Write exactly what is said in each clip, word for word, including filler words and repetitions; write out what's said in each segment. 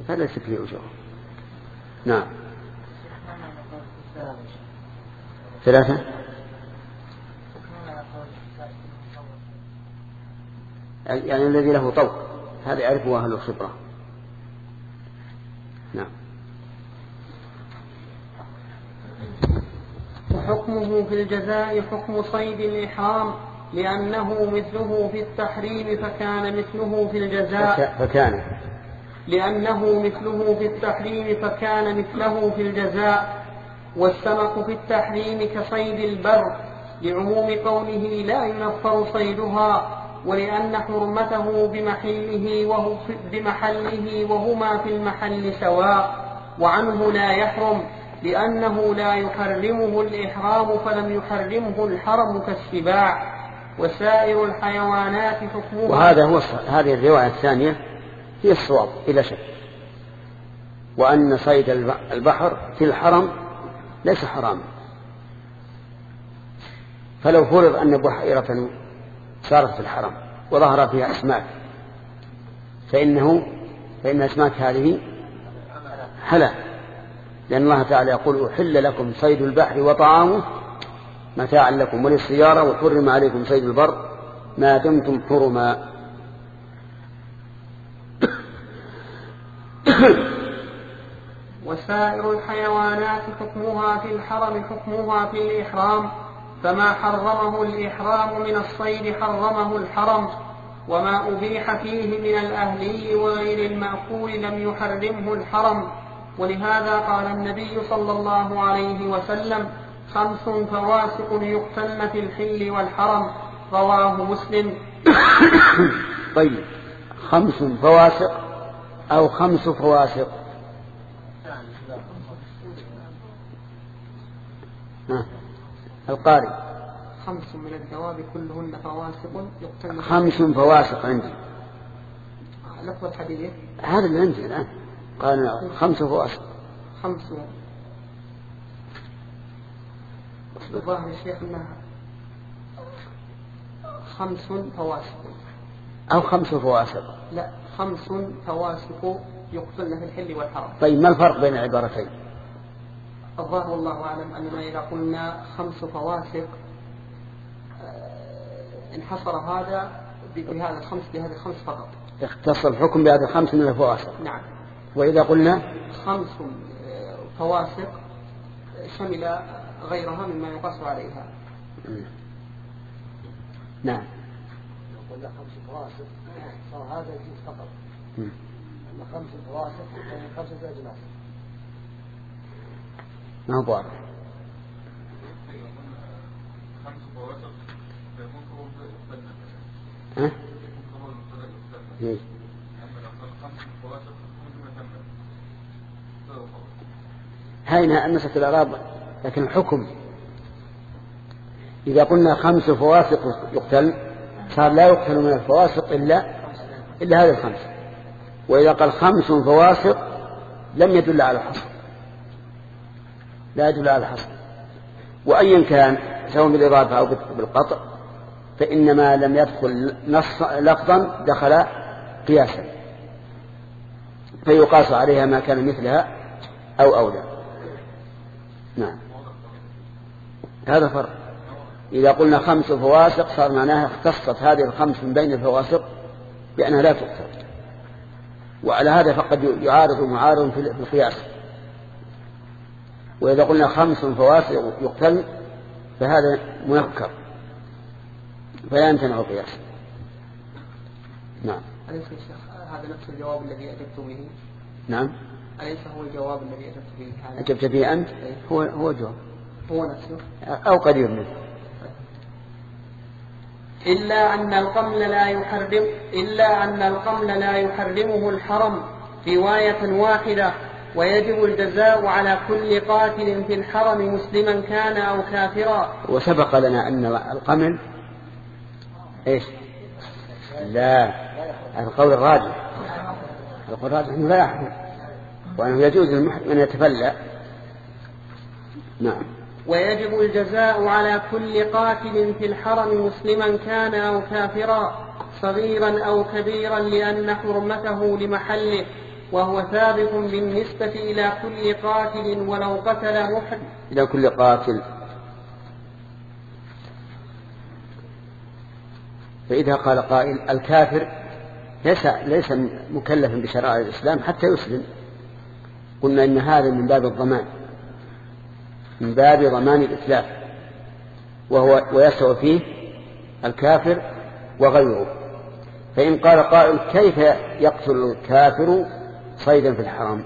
فليست فيه أجور. نعم. ثلاثة يعني الذي له طوق هذا يعرفه أهل الخبرة. نعم. وحكمه في الجزاء حكم صيد الإحرام لأنه مثله في التحريم فكان مثله في الجزاء فكان لأنه مثله في التحريم فكان مثله في الجزاء. والسمك في التحريم كصيد البر لعموم قوله لا ينفر صيدها ولأن حرمته بمحله وهو بمحله وهما في المحل سواء. وعنه لا يحرم لأنه لا يحرمه الإحرام فلم يحرمه الحرم كالسباع. وسائر الحيوانات حكمها. وهذا هو هذه الرواية الثانية هي الصواب بلا شك. وأن صيد البحر في الحرم ليس حراما. فلو فرض أن بحيرة صارت في الحرم وظهر فيها أسماك فإنه فإن أسماك هذه حلال، لأن الله تعالى يقول أحل لكم صيد البحر وطعامه متاعا لكم وللسيارة وحرم عليكم صيد البر ما دمتم حرما. وسائر الحيوانات حكمها في الحرم حكمها في الإحرام فما حرمه الإحرام من الصيد حرمه الحرم وما أبيح فيه من الأهلي وغير المأكول لم يحرمه الحرم. ولهذا قال النبي صلى الله عليه وسلم خمس فواسق يقتلن في الحل والحرم رواه مسلم. طيب خمس فواسق أو خمس فواسق؟ القارئ خمس من الدواب كلهن فواسق يقتلن. خمس فواسق عندي لفظ الحديث هذا اللي عندي الآن قال خمس فواسق. خمس الظاهر يا شيخ أنها خمس فواسق أو خمس فواسق. لا خمس فواسق يقتلن في الحل والحرم. طيب ما الفرق بين العبارتين؟ الظاهر والله أعلم أننا إذا قلنا خمس فواسق انحصر هذا بهذا الخمس بهذا الخمس فقط. اختص الحكم بهذا الخمس من الفواسق. نعم. وإذا قلنا خمس فواسق شمل غيرها مما يقاس عليها. نعم. لو قلنا خمس فواسق صار هذا الجنس فقط. أما خمس فواسق يعني خمسة أجناس. ما هو واضح. خمس فواسق يكون كبر مستنى. ها؟ يكون كبر مستنى. إيه. أما لو كان خمس فواسق يكون مستنى. هاينا أنسة الأعراب لكن الحكم إذا قلنا خمس فواسق يقتل صار لا يقتل من الفواسق إلا إلا هذه الخمس. وإذا قال خمس فواسق لم يدل على الحصر، لا يدل على الحصر. وأيا كان سواء بالإضافة أو بالقطع فإنما لم يدخل نص لفظا دخل قياسا فيقاس عليها ما كان مثلها أو أولى. نعم هذا فرق. إذا قلنا خمس فواسق صار معناها اختصت هذه الخمس من بين الفواسق بأنها لا تقتل. وعلى هذا فقد يعارض معارض في القياس. وإذا قلنا خمس فواسق يقتل فهذا منكر فلا يمتنع القياس. نعم. أليس هذا نفس الجواب الذي أجبت به؟ نعم. أليس هو الجواب الذي أجبت به؟ أجبت به أنت؟ هو هو الجواب. هو نفسه أو قريب منه. إلا أن القمل لا يحرم إلا أن القمل لا يحرمه الحرم رواية واحدة. ويجب الجزاء على كل قاتل في الحرم مسلما كان أو كافرا. وسبق لنا أن القمل إيش؟ لا القول الراجح القول الراجح أنه لا يحرم وأنه يجوز للمحرم أن يتفلى. نعم. ويجب الجزاء على كل قاتل في الحرم مسلما كان أو كافرا صغيرا أو كبيرا لأن حرمته لمحله وهو ثابت بالنسبة إلى كل قاتل ولو قتل محرم. إلى كل قاتل. فإذا قال قائل الكافر ليس, ليس مكلفا بشرائع الإسلام حتى يسلم، قلنا إن هذا من باب الضمان، من باب ضمان الإتلاف، وهو ويسوى فيه الكافر وغيره. فإن قال قائل كيف يقتل الكافر صيدا في الحرم؟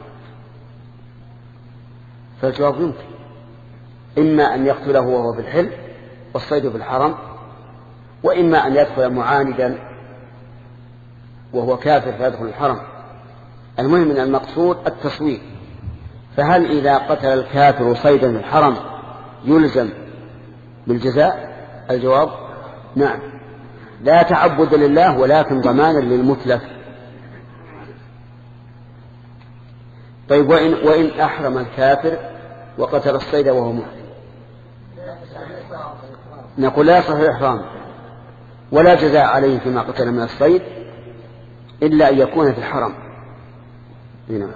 فالجواب يمكن، إما أن يقتله وهو في الحل والصيد في الحرم، وإما أن يدخل معاندا وهو كافر فيدخل الحرم. المهم أن المقصود التصوير. فهل إذا قتل الكافر صيدا في الحرم يلزم بالجزاء؟ الجواب نعم، لا تعبد لله ولكن ضمانا للمتلف. طيب وإن, وإن أحرم الكافر وقتل الصيد وهو محرم؟ نقول لا يصح الإحرام ولا جزاء عليه فيما قتل من الصيد إلا أن يكون في الحرم. هنا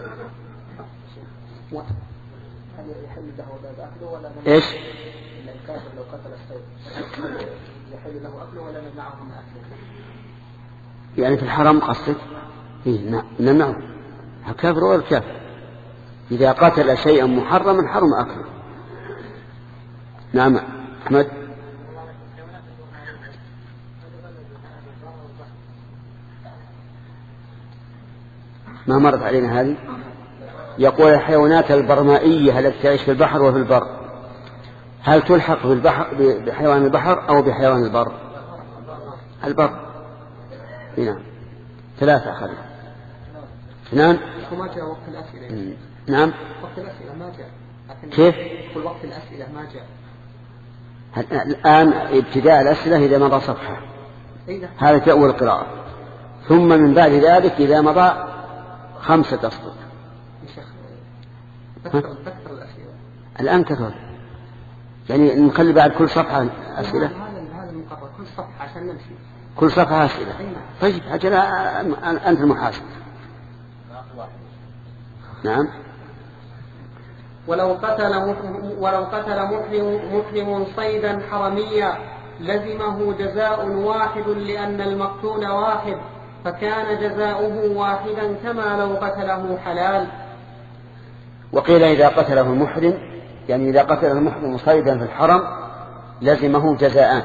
إيش؟ الكافر لو قتل الصيد يحل له أكله ولا نمنعه من أكله؟ يعني في الحرم قصد؟ إيه نمنعه، الكافر ولا الكافر إذا قتل شيئا محرما حرم أكله. نعم أحمد. ما مرت علينا هذه؟ يقول الحيوانات البرمائية التي تعيش في البحر وفي البر هل تلحق بالبحر بحيوان البحر أو بحيوان البر؟ البر. نعم ثلاثة أخذ اثنان. وما جاء وقت الأسئلة. نعم وقت الأسئلة ما جاء. كيف؟ كل وقت الأسئلة ما جاء. الآن ابتداء الأسئلة إذا مضى صفحة هذا في أول القراءة، ثم من بعد ذلك إذا مضى خمسة أسطر. تكثر الأسئلة الآن كثر، يعني نخلي بعد كل صفحة أسئلة. هذا المقرر كل صفحة عشان نمشي. كل صفحة أسئلة. طيب أجل أنت المحاسب. نعم. ولو قتل ولو قتل محرم محرم صيدا حرميا لزمه جزاء واحد لأن المقتول واحد، فكان جزاؤه واحدا كما لو قتله حلال. وقيل إذا قتله المحرم، يعني إذا قتل المحرم صيدا في الحرم لزمه جزاءان،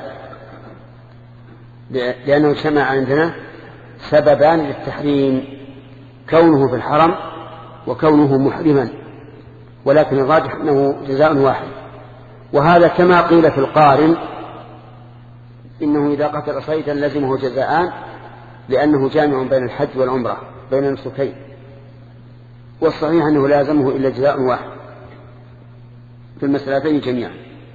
لأنه اجتمع عندنا سببان للتحريم، كونه في الحرم وكونه محرما، ولكن الراجح أنه جزاء واحد. وهذا كما قيل في القارن إنه إذا قتل صيدا لزمه جزاءان، لأنه جامع بين الحج والعمرة بين النسكين، والصحيح أنه لازمه إلا جزاء واحد في المسألتين جميعا.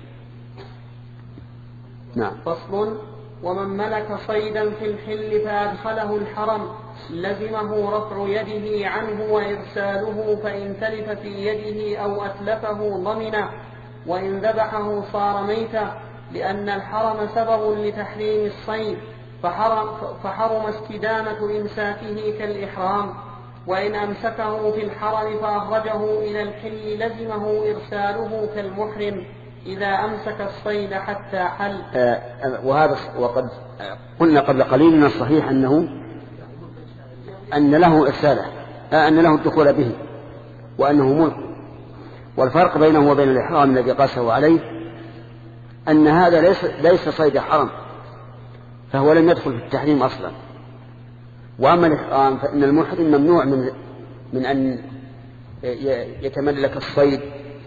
نعم. فصل. ومن ملك صيدا في الحل فأدخله الحرم لزمه رفع يده عنه وإرساله، فإن تلف في يده أو أتلفه ضمنه، وإن ذبحه صار ميتا، لأن الحرم سبب لتحريم الصيد، فحرم, فحرم استدامة إمساكه كالإحرام. وإن أمسكه في الحرم فأخرجه إلى الحل لزمه إرساله كالمحرم إذا أمسك الصيد حتى حل. آه وهذا وقد قلنا قبل قليل من الصحيح أنه أن له إرساله، آه أن له الدخول به وأنه ملك. والفرق بينه وبين الإحرام الذي قاسه عليه أن هذا ليس, ليس صيد حرم، فهو لم يدخل في التحريم أصلا. وأما الإحرام فإن المحرم ممنوع من, من أن يتملك الصيد،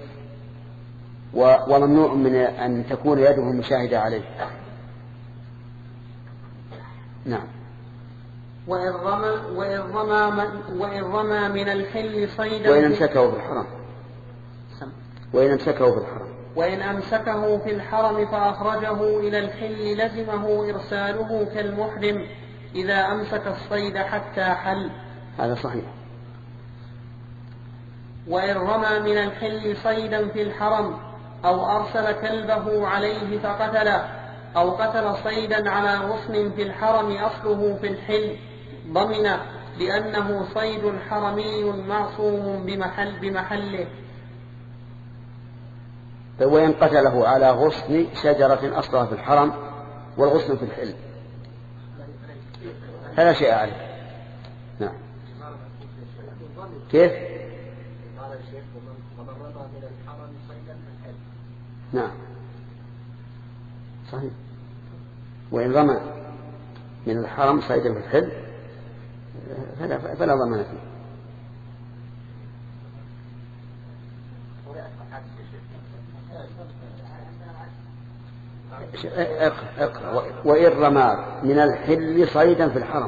وممنوع من أن تكون يده مشاهدة عليه. نعم. وإن رمى, وإن رمى, وإن رمى من الحل صيدا وإن أمسكه في الحرم وإن أمسكه في الحرم وإن أمسكه في الحرم فأخرجه إلى الحل لزمه إرساله كالمحرم إذا أمسك الصيد حتى حل. هذا صحيح. وإن رمى من الحل صيدا في الحرم أو أرسل كلبه عليه فقتله، أو قتل صيدا على غصن في الحرم أصله في الحل ضمن، لأنه صيد حرمي معصوم بمحل بمحله. وإن قتله على غصن شجرة أصلها في الحرم والغصن في الحل فلا شيء عليه. نعم. كيف؟ قال الشيخ ومن رمى من الحرم صيدا في الحل. نعم صحيح. وإن رمى من الحرم صيدا في الحل فلا, فلا ضمان فيه. اقرأ اقرأ وإن رمى من الحل صيدا في الحرم.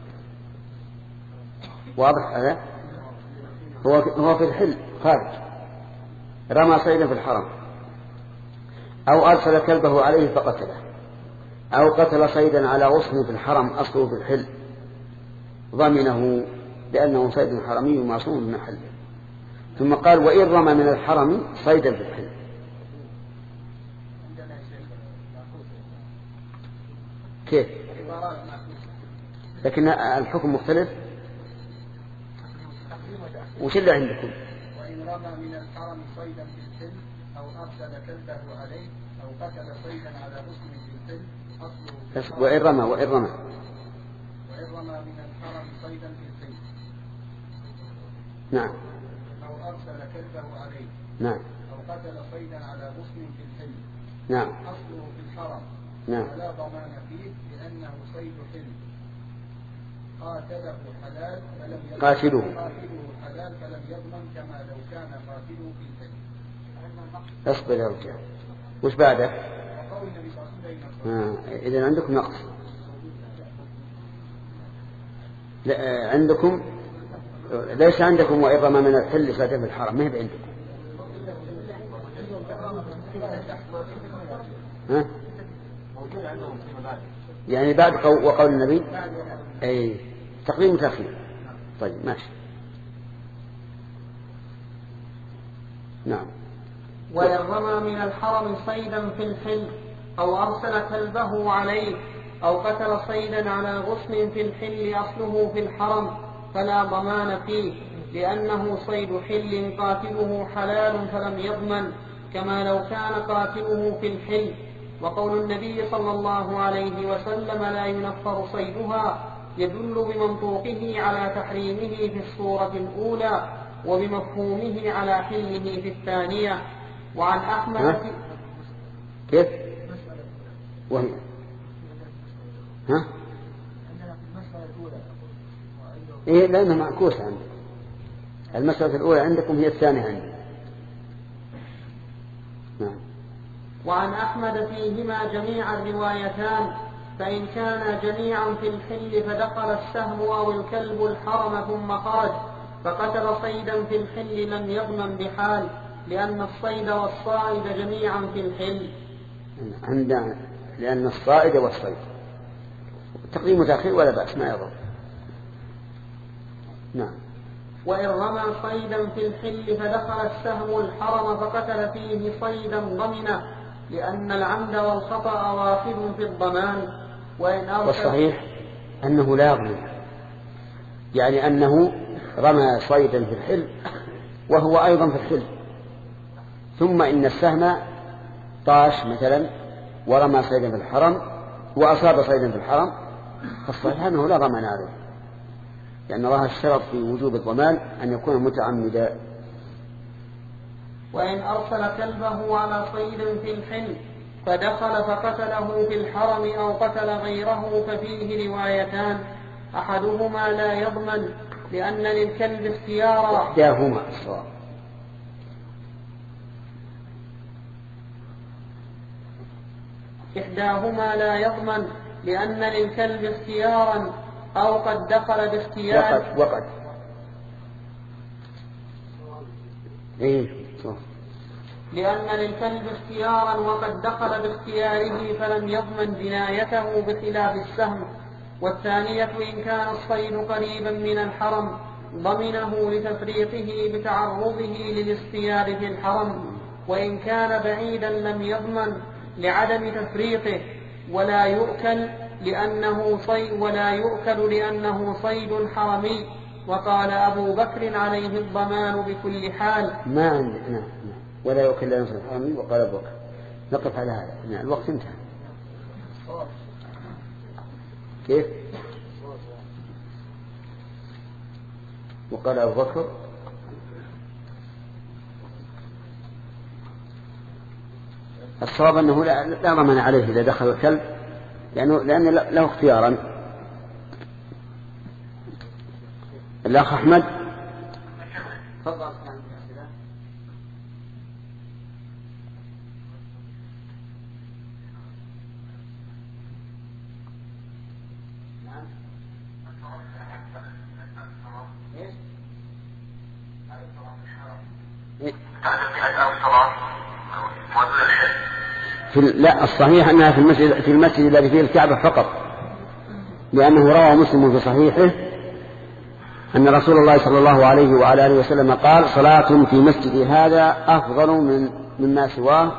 واضح هذا؟ هو هو في الحل خارج رمى صيدا في الحرم أو أرسل كلبه عليه فقتله أو قتل صيدا على غصن في الحرم أصله في الحل ضمنه لأنه صيد حرمي معصوم من محله. ثم قال وإن رمى من الحرم صيدا في الحل. كيف؟ لكن الحكم مختلف. وش اللي عندكم؟ وإن رمى من الحرم صيدا في الحل أو أرسل كلبه عليه أو قتل صيدا على غصن في الحل أصله. وإن رمى وإن رمى وإن رمى من الحرم صيدا في الحل. نعم. أو أرسل كلبه عليه. نعم. أو قتل صيدا على غصن في الحل. نعم. أصله في الحرم. نعم. ولا ضمان فيه لأنه صيد حل. قاتله حلال فلم يضمن. قاتله. قاتله حلال فلم يضمن كما لو كان قاتله في الحل. اصبر يا رجال. وش بعده؟ وقول النبي صلى الله عليه وسلم. آه. إذن عندكم نقص. لا عندكم ليس عندكم وإن رمى من الحل صيدا في الحرم ما هي عندكم. ها؟ يعني بعد قول وقول النبي أي تقديم وتأخير. طيب ماشي. نعم. وإن رمى من الحرم صيدا في الحل أو أرسل كلبه عليه أو قتل صيدا على غصن في الحل أصله في الحرم فلا ضمان فيه لأنه صيد حل قاتله حلال فلم يضمن كما لو كان قاتله في الحل. وقول النبي صلى الله عليه وسلم لا ينفر صيدها يدل بمنطوقه على تحريمه في الصورة الأولى وبمفهومه على حله في الثانية. وعن أحمد ها؟ كيف؟ وهي ها؟ إيه لأنها معكوسة عندك. المسألة الأولى عندكم هي الثانية عندي. نعم. وعن أحمد فيهما جميعا روايتان فإن كان جميعا في الحل فدخل السهم أو الكلب الحرم ثم خرج فقتل صيدا في الحل لم يضمن بحال لأن الصيد والصائد جميعا في الحل. عندنا لأن الصائد والصيد تقديم وتأخير ولا بأس ما يضر. نعم. وإن رمى صيدا في الحل فدخل السهم الحرم فقتل فيه صيدا ضمنه لأن العمد والخطأ واحد في الضمان. وإن أرسل والصحيح أنه لا يضمن يعني أنه رمى صيدا في الحل وهو أيضا في الحل ثم إن السهم طاش مثلا ورمى صيدا في الحرم وأصاب صيدا في الحرم فالصحيح أنه لا ضمان عليه لأن الله اشترط في وجوب الضمان أن يكون متعمدا. وإن أرسل كلبه على صيد في الحل فدخل فقتله في الحرم أو قتل غيره ففيه روايتان أحدهما لا يضمن لأن للكلب اختيارا. إحداهما الصواب. إحداهما لا يضمن لأن للكلب اختيارا أو قد دخل باختيار. وقد وقد إيه لأن للكلب اختيارا وقد دخل باختياره فلم يضمن جنايته بخلاف السهم. والثانية إن كان الصيد قريبا من الحرم ضمنه لتفريقه بتعرضه للاصطياد في الحرم وإن كان بعيدا لم يضمن لعدم تفريقه ولا يؤكل لأنه صيد ولا يؤكل لأنه صيد حرمي. وقال أبو بكر عليه الضمان بكل حال. ما عندنا نعم. ولا يؤكل لأنه صيد حرمي. وقال أبو بكر. نقف على هذا. نعم. الوقت انتهى. كيف؟ وقال أبو بكر الصواب أنه لا ضمان عليه إذا دخل الكلب، لأنه لأن له اختيارا. الأخ أحمد تفضل. في لا الصحيح أنها في المسجد في المسجد الذي فيه الكعبة فقط، لأنه روى مسلم في صحيحه أن رسول الله صلى الله عليه وعلى آله وسلم قال: صلاة في مسجد هذا أفضل من مما سواه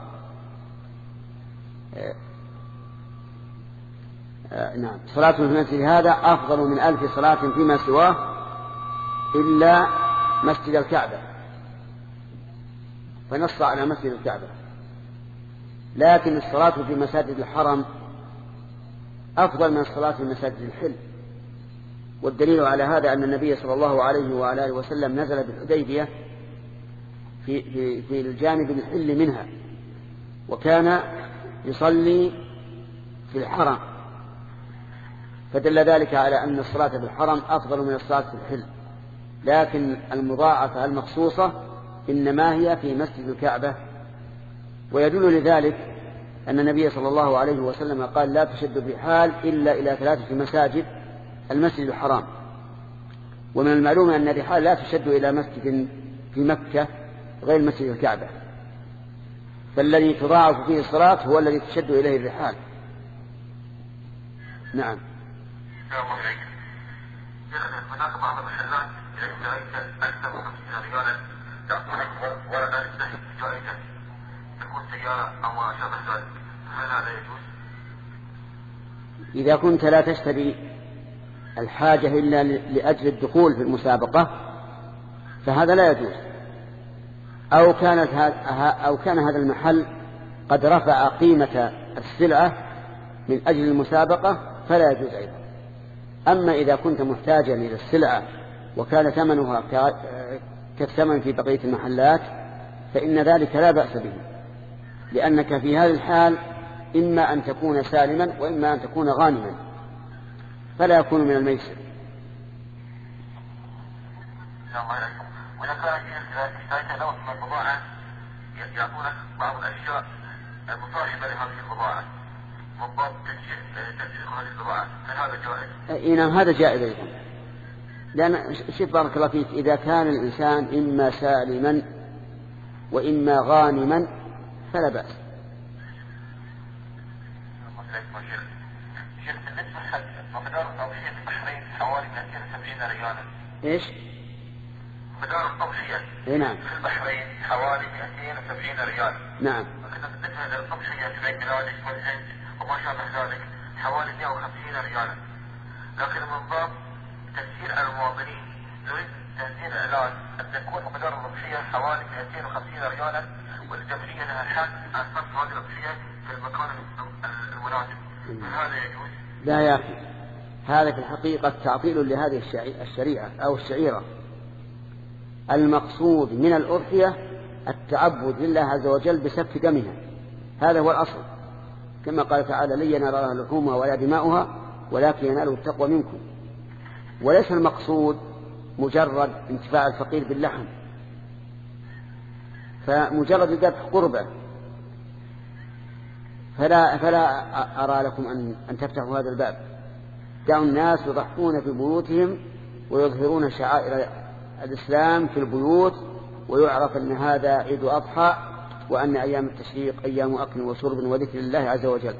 آه نعم صلاة في المسجد هذا أفضل من ألف صلاة فيما سواه إلا مسجد الكعبة، فنص على مسجد الكعبة. لكن الصلاة في مساجد الحرم أفضل من الصلاة في مساجد الحل، والدليل على هذا أن النبي صلى الله عليه وعلى آله وسلم نزل بالحديبية في, في, في الجانب الحل منها، وكان يصلي في الحرم، فدل ذلك على أن الصلاة في الحرم أفضل من الصلاة في الحل. لكن المضاعفة المخصوصة إنما هي في مسجد الكعبة. ويدل لذلك أن النبي صلى الله عليه وسلم قال: لا تشد الرحال إلا إلى ثلاثة مساجد المسجد الحرام. ومن المعلوم أن الرحال لا تشد إلى مسجد في مكة غير مسجد الكعبة، فالذي تضاعف فيه الصلاة هو الذي تشد إليه الرحال. نعم. هناك بعض المحلات جائزة أكثر من خمسين ريالا تعطونك ورقة جائزة تكون سيارة أو ما شابه ذلك، هل هذا يجوز؟ إذا كنت لا تشتري الحاجة إلا لأجل الدخول في المسابقة فهذا لا يجوز، أو كانت أو كان هذا المحل قد رفع قيمة السلعة من أجل المسابقة فلا يجوز أيضا. أما إذا كنت محتاجا إلى السلعة وكان ثمنها كالثمن في بقية المحلات فإن ذلك لا بأس به، لأنك في هذه الحال إما أن تكون سالما وإما أن تكون غانما، فلا يكون من الميسر. وإذا كان اشتريت نوع من البضاعة يعطونك بعض الأشياء المصاحبة لهذه البضاعة مضاد تنسيق هذه البضاعة، هل هذا جائز؟ إيه نعم، هذا جائز أيضا. لأن شوف بارك الله فيك، إذا كان الإنسان إما سالما وإما غانما فلا بأس. شيخ بالنسبة لمقدار التضحية في البحرين حوالي مئتين وسبعين ريالا. إيش؟ مقدار التضحية إيه نعم. في البحرين حوالي مئتين وسبعين ريال. نعم. لكن بالنسبة للتضحية في بيت ميلادك والهند وما شابه ذلك حوالي مئة وخمسين ريالا. لكن من باب تسهيل على المواطنين نريد تنزيل إعلان أن تكون مقدار التضحية حوالي مئتين وخمسين ريالا، والجمعية لها حق أن تصرف هذه التضحية في المكان المناسب، فهذا يجوز؟ لا يا أخي، هذا في الحقيقة تعطيل لهذه الشريعة أو الشعيرة. المقصود من الأضحية التعبد لله عز وجل بسفك دمها، هذا هو الأصل، كما قال تعالى: لن ينال لحومها ولا دماؤها ولكن يناله التقوى منكم. وليس المقصود مجرد انتفاع الفقير باللحم، فمجرد الذبح قربة، فلا, فلا أرى لكم أن, أن تفتحوا هذا الباب. دعوا الناس يضحون في بيوتهم ويظهرون شعائر الإسلام في البيوت، ويعرف أن هذا عيد أضحى وأن أيام التشريق أيام أكل وشرب وذكر الله عز وجل.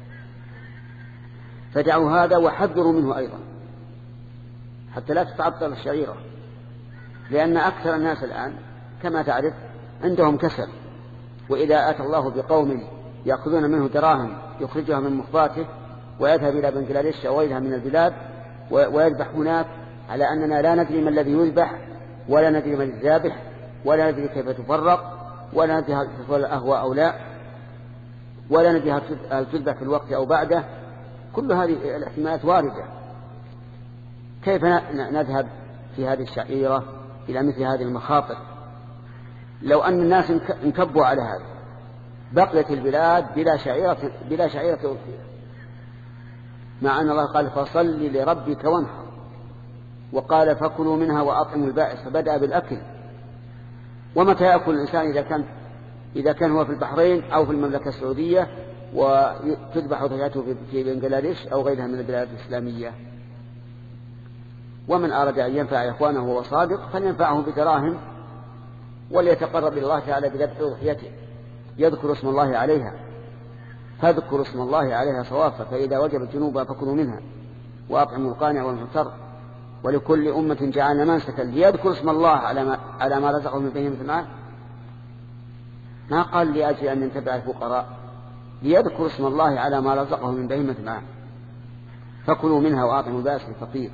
فدعوا هذا وحذروا منه أيضا حتى لا تتعطل الشعيرة، لأن أكثر الناس الآن كما تعرف عندهم كسل، وإذا أتى الله بقوم يأخذون منه دراهم يخرجها من مخباته ويذهب إلى بنغلاديش أو غيرها من البلاد ويذبح هناك، على أننا لا ندري ما الذي يذبح، ولا ندري من الذابح، ولا ندري كيف تفرق، ولا ندري هل تدخل الأهواء أو لا، ولا ندري هل تذبح في الوقت أو بعده. كل هذه الاحتمالات واردة. كيف نذهب في هذه الشعيرة إلى مثل هذه المخاطر؟ لو أن الناس انكبوا على هذا بقيت البلاد بلا شعيرة بلا شعيرة أضحية، مع أن الله قال فصل لربك وانحر، وقال فكلوا منها وأطعموا البائس، فبدأ بالأكل. ومتى يأكل الإنسان إذا كان إذا كان هو في البحرين أو في المملكة السعودية وتذبح أضحيته في بنغلاديش أو غيرها من البلاد الإسلامية؟ ومن أراد أن ينفع إخوانه وهو صادق فلينفعه بدراهم، وليتقرب إلى الله تعالى بذبح أضحيته، يذكر اسم الله عليها، فاذكروا اسم الله عليها صوافا، فإذا وجبت جنوبها فكلوا منها وأطعموا القانع والمعتر، ولكل أمة جعلنا منسكا ليذكر اسم الله على ما, على ما رزقهم من بهيمة الأنعام. ما قال لأجل أن ينتبع الفقراء، ليذكر اسم الله على ما رزقهم من بهيمة الأنعام، فكلوا منها وأطعموا البائس الفقير.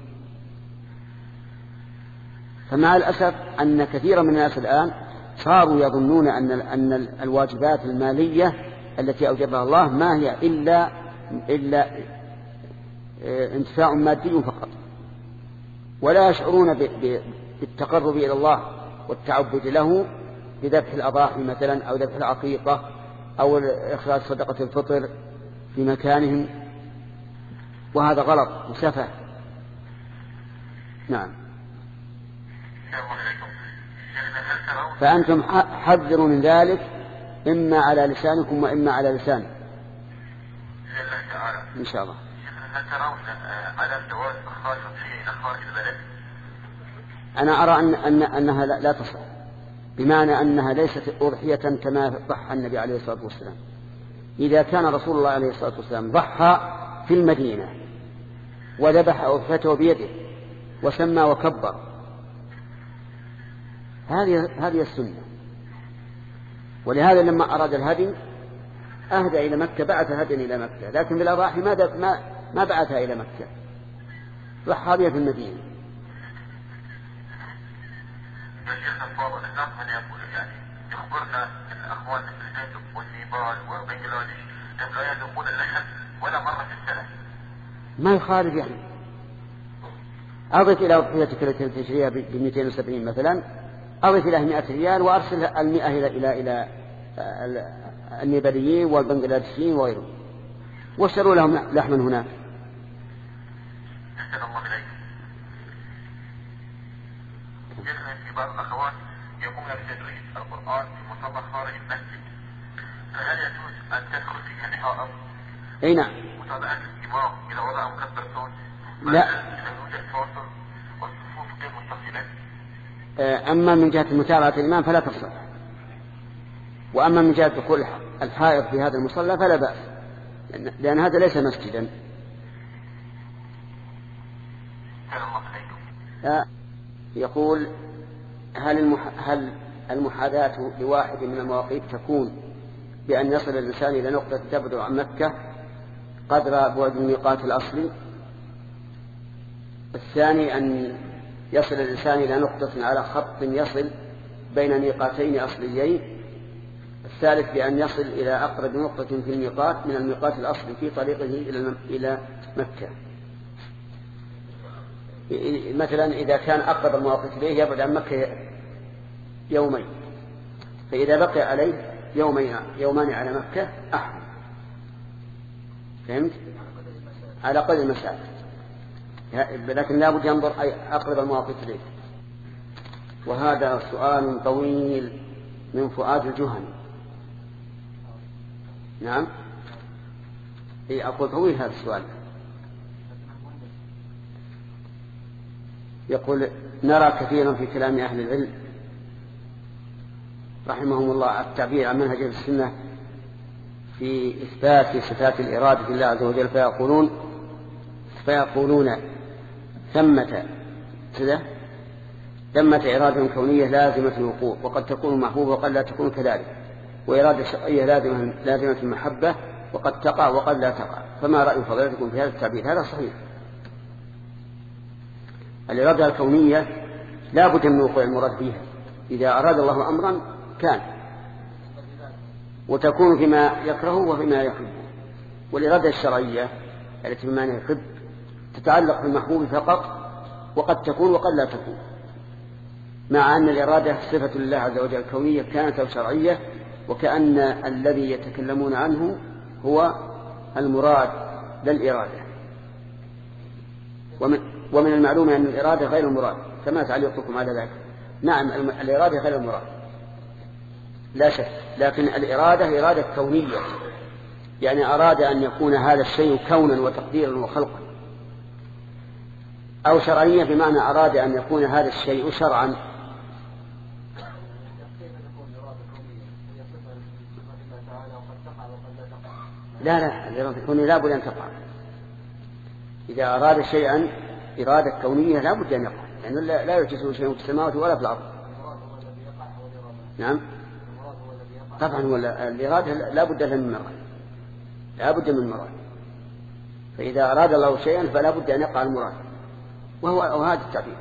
فمع الأسف أن كثيرا من الناس الآن صاروا يظنون أن أن الواجبات المالية التي أوجبها الله ما هي إلا إلا انتفاع مادي فقط، ولا يشعرون بالتقرب إلى الله والتعبد له بذبح الأضاحي مثلا، أو ذبح العقيقة، أو إخراج صدقة الفطر في مكانهم، وهذا غلط وسفه. نعم. فأنتم حذروا من ذلك، إما على لسانكم وإما على لسانه إن شاء الله. هل ترون على جواز إخراج أضحية إلى خارج البلد؟ أنا أرى أن أن أنها لا, لا تصح، بمعنى أنها ليست أضحية كما ضحى النبي عليه الصلاة والسلام. إذا كان رسول الله عليه الصلاة والسلام ضحى في المدينة وذبح أضحيته بيده وسمى وكبر، هذه هذه السنة. ولهذا لما أراد الهدي أهدى إلى مكة، بعث هديا إلى مكة، لكن بالأضاحي ما ما ما بعثها إلى مكة، ضحى بها في المدينة. الشيخ الفاضل، الناس من يقول يعني يخبرنا أن أخواننا في الهند والنيبال وبنغلاديش لا يذوقون اللحم ولا مرة في السنة. ما يخالف يعني. أضف إلى أضحيتك التي تشتريها ب مئتين وسبعين مثلا، أضف إلى مئة ريال وأرسل المئة إلى إلى إلى النيباليين والبنغلاديشيين وغيرهم، واشتروا لهم لحما هناك. أحسن الله إليك. شيخنا، في بعض الأخوات يقومون بتدريس القرآن في مصلى خارج المسجد، فهل يجوز أن تدخل فيها الحائط؟ أي نعم. متابعة الإمام إذا وضع مكبر صوت؟ لا. إذا يوجد فاصل والصفوف غير متصلة. أما من جهة متابعة الإمام فلا تصح، وأما من جهة دخول الحائط في هذا المصلى فلا بأس، لأن هذا ليس مسجدا. يقول هل المح... هل المحاذاة لواحد من المواقيت تكون بأن يصل الإنسان إلى نقطة تبعد عن مكة قدر بعد الميقات الأصلي؟ الثاني أن يصل الإنسان إلى نقطة على خط يصل بين ميقاتين أصليين. الثالث بأن يصل إلى أقرب نقطة في الميقات من الميقات الأصلي في طريقه إلى مكة. مثلا إذا كان أقرب المواقف إليه يبعد عن مكة يومين، فإذا بقي عليه يومين يومان على مكة أحسن. فهمت؟ على قدر المسافة، لكن لا بد ينظر أي أقرب المواقف إليه. وهذا سؤال طويل من فؤاد الجهني. نعم، إيه أقول طويل هذا السؤال. يقول نرى كثيرا في كلام أهل العلم رحمهم الله التعبير عن منهج السنة في إثبات صفات الإرادة لله عز وجل، فيقولون فيقولون ثمة كذا ثمة إرادة كونية لازمة الوقوع، وقد تكون محبوبة وقد لا تكون كذلك، وإرادة شرعية لازمة لازمة المحبة، وقد تقع وقد لا تقع. فما رأي فضيلتكم في هذا التعبير؟ هذا صحيح. الإرادة الكونية لا بد من وقوع المراد فيها، إذا أراد الله أمرا كان، وتكون فيما يكره وفيما يحب. والإرادة الشرعية التي بما يحب تتعلق بالمحبوب فقط، وقد تكون وقد لا تكون، مع أن الإرادة صفة لله عز وجل كونية كانت أو شرعية، وكأن الذي يتكلمون عنه هو المراد لا الإرادة. ومن, ومن المعلوم أن الإرادة غير المراد، كما تعليقكم على ذلك. نعم الإرادة غير المراد لا شك، لكن الإرادة إرادة كونية، يعني أراد أن يكون هذا الشيء كونا وتقديرا وخلقا، أو شرعية بمعنى أراد أن يكون هذا الشيء شرعا. لا لا الإرادة الكونية لا بد أن تقع. إذا أراد شيئا إرادة كونية لا بد أن يقع، لأنه يعني لا يوجد شيء في السماوات ولا في الأرض. نعم طبعا هو الإرادة لا بد لها من مراد، لا بد من مراد. فإذا أراد الله شيئا فلا بد أن يقع المراد، وهو هذا التعبير.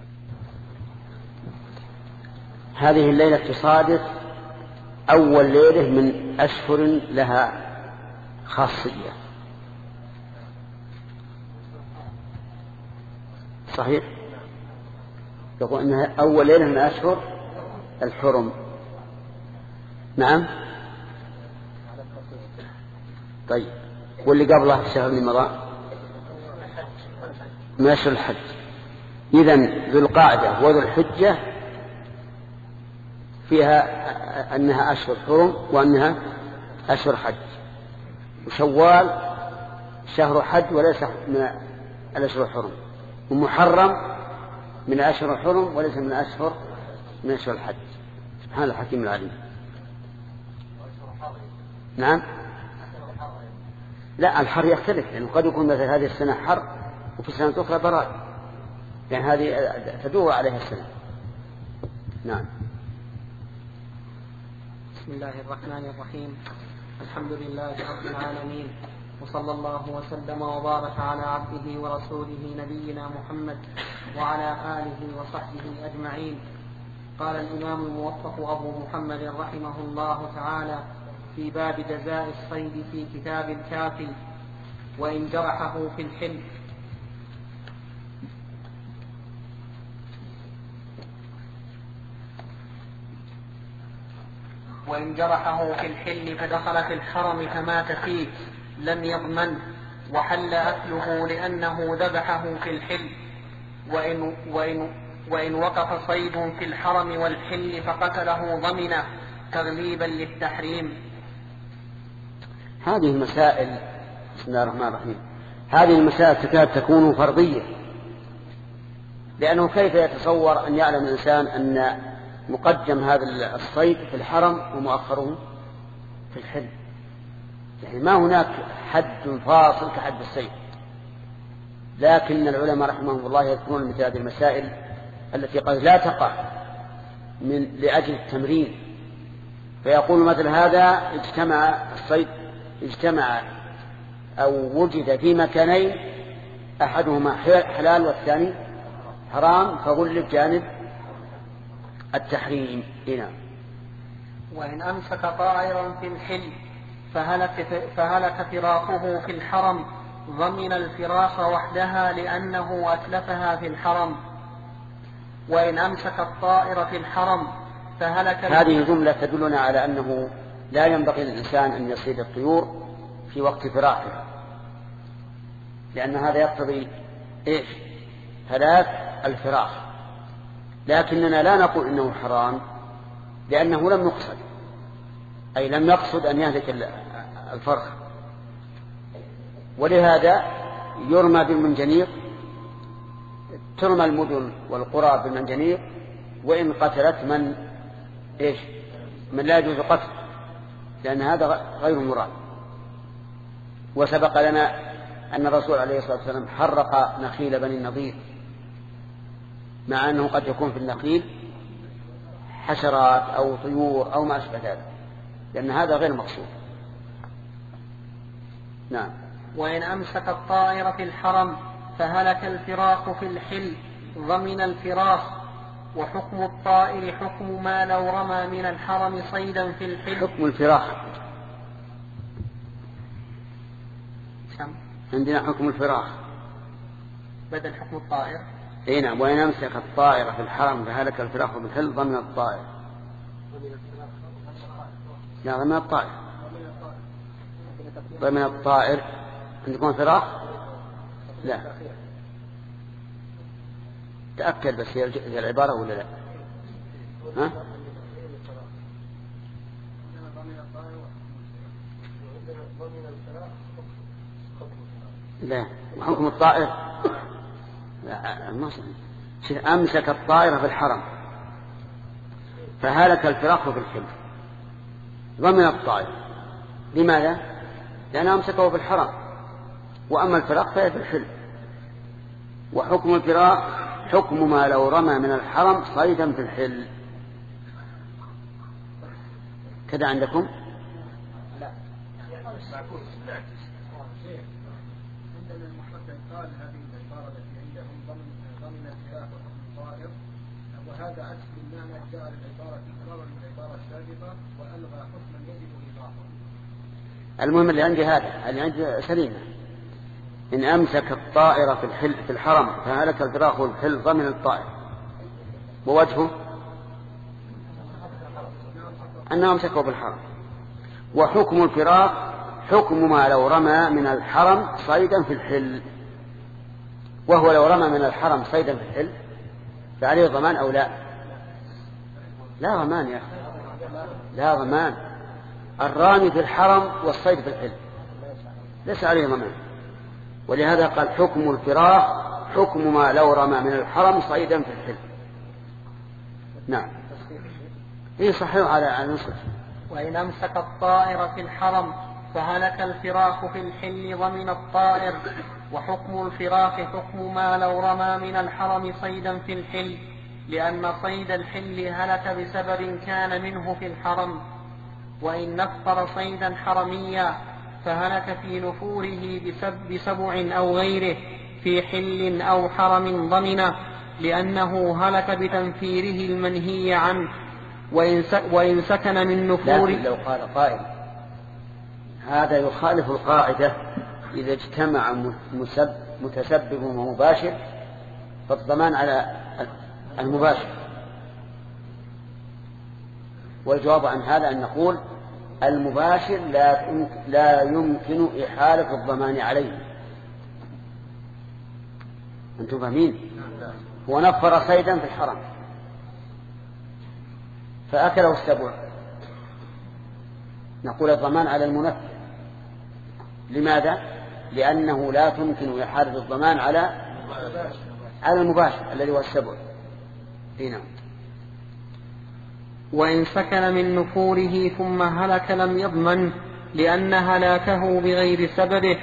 هذه الليلة تصادف أول ليلة من أشهر لها خاصية، صحيح؟ يقول أنها أول ليلة من أشهر الحرم. نعم طيب، واللي قبله الشهر اللي مضى من أشهر الحج. إذن ذو القعدة وذو الحجة فيها أنها أشهر حرم وأنها أشهر حج، وشوال شهر حج وليس من الأشهر الحرم، ومحرم من أشهر الحرم وليس من أشهر من أشهر الحج. سبحان الحكيم العليم. نعم لا الحر يختلف، لأنه يعني قد يكون مثل هذه السنة حر وفي سنة أخرى براد، يعني هذه تدور عليها السنة. نعم. بسم الله الرحمن الرحيم. الحمد لله رب العالمين، وصلى الله وسلم وبارك على عبده ورسوله نبينا محمد وعلى آله وصحبه أجمعين. قال الإمام الموفق أبو محمد رحمه الله تعالى في باب جزاء الصيد في كتاب الكافي: وإن جرحه في الحل وإن جرحه في الحل فدخل في الحرم فمات فيه لم يضمن، وحل أكله لأنه ذبحه في الحل. وإن, وإن, وإن وقف صيد في الحرم والحل فقتله ضمنه تغليبا للتحريم. هذه المسائل بسم الله الرحمن الرحيم هذه المسائل تكاد تكون فرضية، لأنه كيف يتصور أن يعلم الإنسان أن مقدم هذا الصيد في الحرم ومؤخره في الحل؟ يعني ما هناك حد فاصل كحد الصيد. لكن العلماء رحمهم الله يذكرون مثل هذه المسائل التي قد لا تقع من لأجل التمرين، فيقول مثل هذا اجتمع الصيد اجتمع أو وجد في مكانين أحدهما حلال والثاني حرام، فغلب جانب التحريم. هنا وإن أمسك طائرا في الحل فهلك, فهلك فراقه في الحرم ضمن الفراق وحدها لأنه أتلفها في الحرم. وإن أمسك الطائر في الحرم فهلك. هذه جملة تدلنا على أنه لا ينبغي للإنسان أن يصيد الطيور في وقت فراقها، لأن هذا يقتضي إيش؟ هلاك الفراق. لكننا لا نقول إنه حرام، لأنه لم يقصد، أي لم يقصد أن يهلك الفرخ، ولهذا يرمى بالمنجنيق، ترمى المدن والقرى بالمنجنيق وإن قتلت من إيش؟ من لا يجوز قتل، لأن هذا غير مراد. وسبق لنا أن الرسول عليه الصلاة والسلام حرق نخيل بني النضير، مع أنه قد يكون في النخيل حشرات أو طيور أو ما أشبه ذلك، لأن هذا غير مقصود. نعم. وإن أمسك الطائر في الحرم فهلك الفراق في الحل ضمن الفراق. وحكم الطائر حكم ما لو رمى من الحرم صيدا في الحل. حكم الفراق سم. عندنا حكم الفراق بدل حكم الطائر. اي نعم. وإن أمسك الطائر في الحرم فهلك الفراق في الحل ضمن الطائر. لا ضمن الطائر. ضمن الطائر عندكم فراق؟ لا تأكد بس هي العبارة ولا لا؟ ها؟ لا حكم الطائر لا المصري. أمسك الطائر في الحرم فهلك الفراق في الحل ضمن الطائر. لماذا؟ لأنه أمسكه في الحرم، وأما الفراق فهي في الحل. وحكم الفراق حكم ما لو رمى من الحرم صيدا في الحل. كذا عندكم؟ لا عندنا المحقق قال هذه العبارة التي عندهم ضمن ضمن الفراق وحكم الطائر، وهذا عكس بالمعنى جاء العبارة تكرارا من العبارة السابقة وألغى حكما يجب إضافته. المهم اللي عندي هذا اللي عندي سليمة. إن أمسك الطائر في الحل في الحرم فهلك الفراق في الحل ضمن الطائر. ووجهه أنه أمسكه في الحرم. وحكم الفراق حكم ما لو رمى من الحرم صيدا في الحل. وهو لو رمى من الحرم صيدا في الحل فعليه ضمان أو لا؟ لا ضمان يا أخي، لا ضمان. الرامي في الحرم والصيد في الحل ليس عليه ضمان. ولهذا قال حكم الفراق حكم ما لو رمى من الحرم صيدا في الحل. نعم. ايه صحيح على نصف. وإن أمسك الطائر في الحرم فهلك الفراق في الحل ضمن الطائر. وحكم الفراق حكم ما لو رمى من الحرم صيدا في الحل، لأن صيد الحل هلك بسبب كان منه في الحرم. وإن نفر صيدا حرميا فهلك في نفوره بسبع أو غيره في حل أو حرم ضمنه، لأنه هلك بتنفيره المنهي عنه. وإن سكن من نفوره. لكن لو قال قائل هذا يخالف القاعدة إذا اجتمع متسبب ومباشر فالضمان على المباشر. والجواب عن هذا أن نقول المباشر لا لا يمكن إحالة الضمان عليه. أنتم فاهمين؟ هو نفر صيدا في الحرم فأكله السبع، نقول الضمان على المنفر. لماذا؟ لأنه لا تمكن إحالة الضمان على على المباشر الذي هو السبع. هنا وإن سكن من نفوره ثم هلك لم يضمن، لأن هلاكه بغير سببه.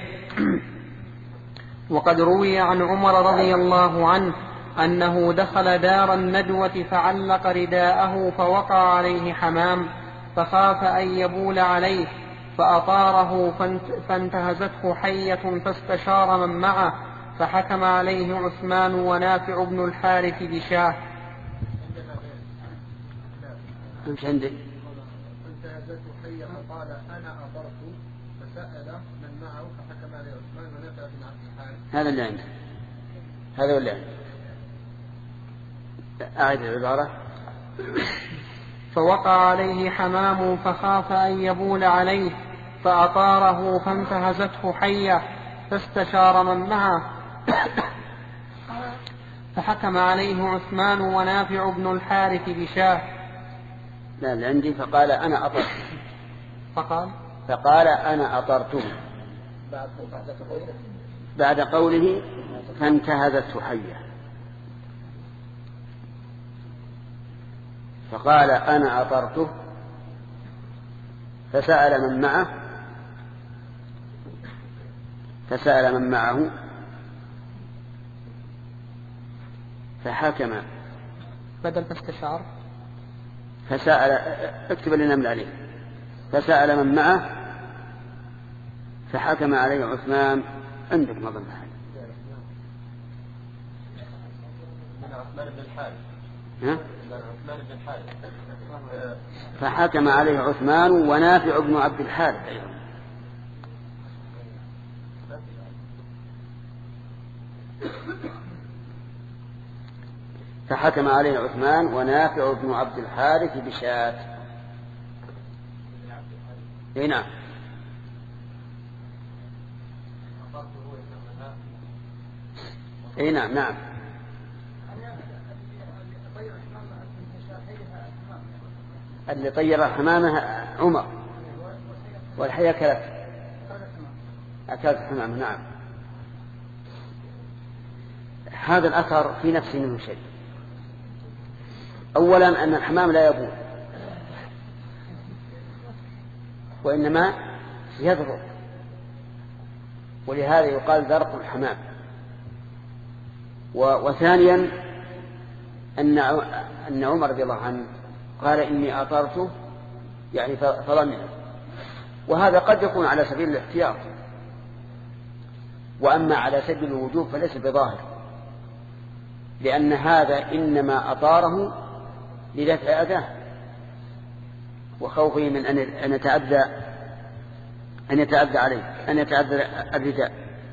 وقد روي عن عمر رضي الله عنه أنه دخل دار الندوة فعلق رداءه فوقع عليه حمام فخاف أن يبول عليه فأطاره فانتهزته حية فاستشار من معه فحكم عليه عثمان ونافع بن الحارث بشاه. مش عندي. فانتهزته حية فقال أنا أطرت فسأل من معه فحكم عليه عثمان ونافع بن الحارث. هذا اللي عندي. هذا اللي عندي. أعد العبارة. فوقع عليه حمام فخاف أن يبول عليه فأطاره فانتهزته حية فاستشار من معه فحكم عليه عثمان ونافع بن الحارث بشاه. لا اللي عندي فقال أنا أطرت. فقال فقال أنا أطرته بعد قوله فانتهزته حية. فقال أنا أطرته فسأل من معه فسأل من معه فحكم بدل فاستشار فسأل اكتب لنا من عليه فسأل من معه فحكم عليه عثمان. عندك مظن هذا عثمان بن الحارث. ها؟ عثمان بن الحارث. فحكم عليه عثمان ونافع بن عبد الحارث أيضا. فحكم عليه عثمان ونافع بن عبد الحارث بشاة. اي نعم. اي نعم نعم. اللي طير الحمامة عمر والحية أكلت أكلت الحمامة. نعم. هذا الأثر في نفسه منه شيء. أولا أن الحمام لا يبول وإنما يذرق، ولهذا يقال ذرق الحمام. وثانيا أن أن عمر رضي الله عنه قال إني أطرته يعني فضمن، وهذا قد يكون على سبيل الاحتياط، وأما على سبيل الوجوب فليس بظاهر، لأن هذا إنما أطاره لدفع أذاه وخوفه من أن يتأذى أن يتأذى عليه أن يتأذى الرداء.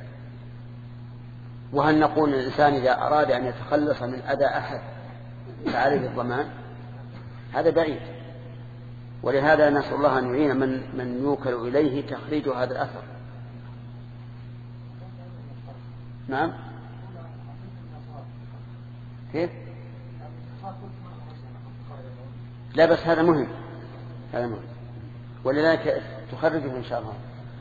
وهل نقول الإنسان إذا أراد أن يتخلص من أذى أحد فعليه الضمان؟ هذا بعيد. ولهذا نسأل الله أن يعين من, من يوكل إليه تخريج هذا الأثر. نعم. كيف؟ لا بس هذا مهم، هذا مهم، ولذلك تخرجه إن شاء الله.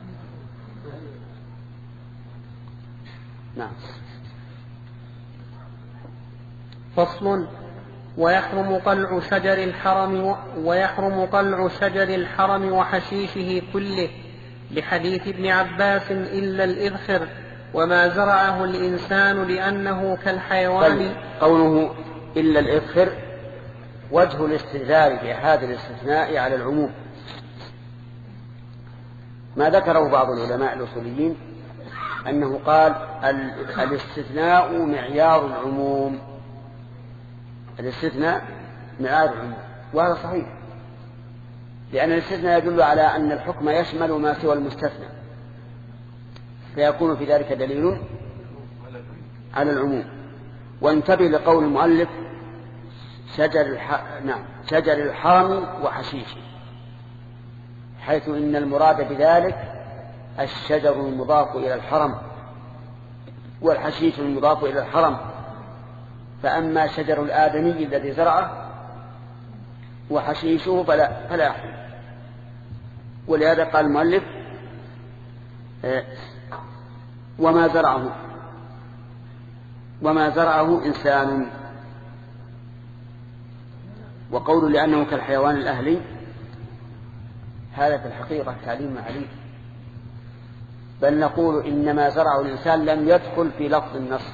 نعم. فصل. ويحرم قلع شجر الحرم ويحرم قلع شجر الحرم وحشيشه كله، لحديث ابن عباس إلا الإذخر وما زرعه الإنسان لأنه كالحيوان. قوله إلا الإذخر وجه الاستدلال بهذا الاستثناء على العموم. ما ذكره بعض العلماء الأصوليين أنه قال الاستثناء معيار العموم، الاستثناء معيار العموم، وهذا صحيح، لأن الاستثناء يدل على أن الحكم يشمل ما سوى المستثنى، فيكون في ذلك دليل على العموم. وانتبه لقول المؤلف شجر الح... نعم شجر الحرم وحشيشه، حيث إن المراد بذلك الشجر المضاف إلى الحرم والحشيش المضاف إلى الحرم. فأما شجر الآدمي الذي زرعه وحشيشه فلا فلا يحرم. ولهذا قال المؤلف وما زرعه وما زرعه إنسان. وقول لأنه كالحيوان الأهلي هذا في الحقيقة تعليم عليه، بل نقول إنما زرعه الإنسان لم يدخل في لفظ النص،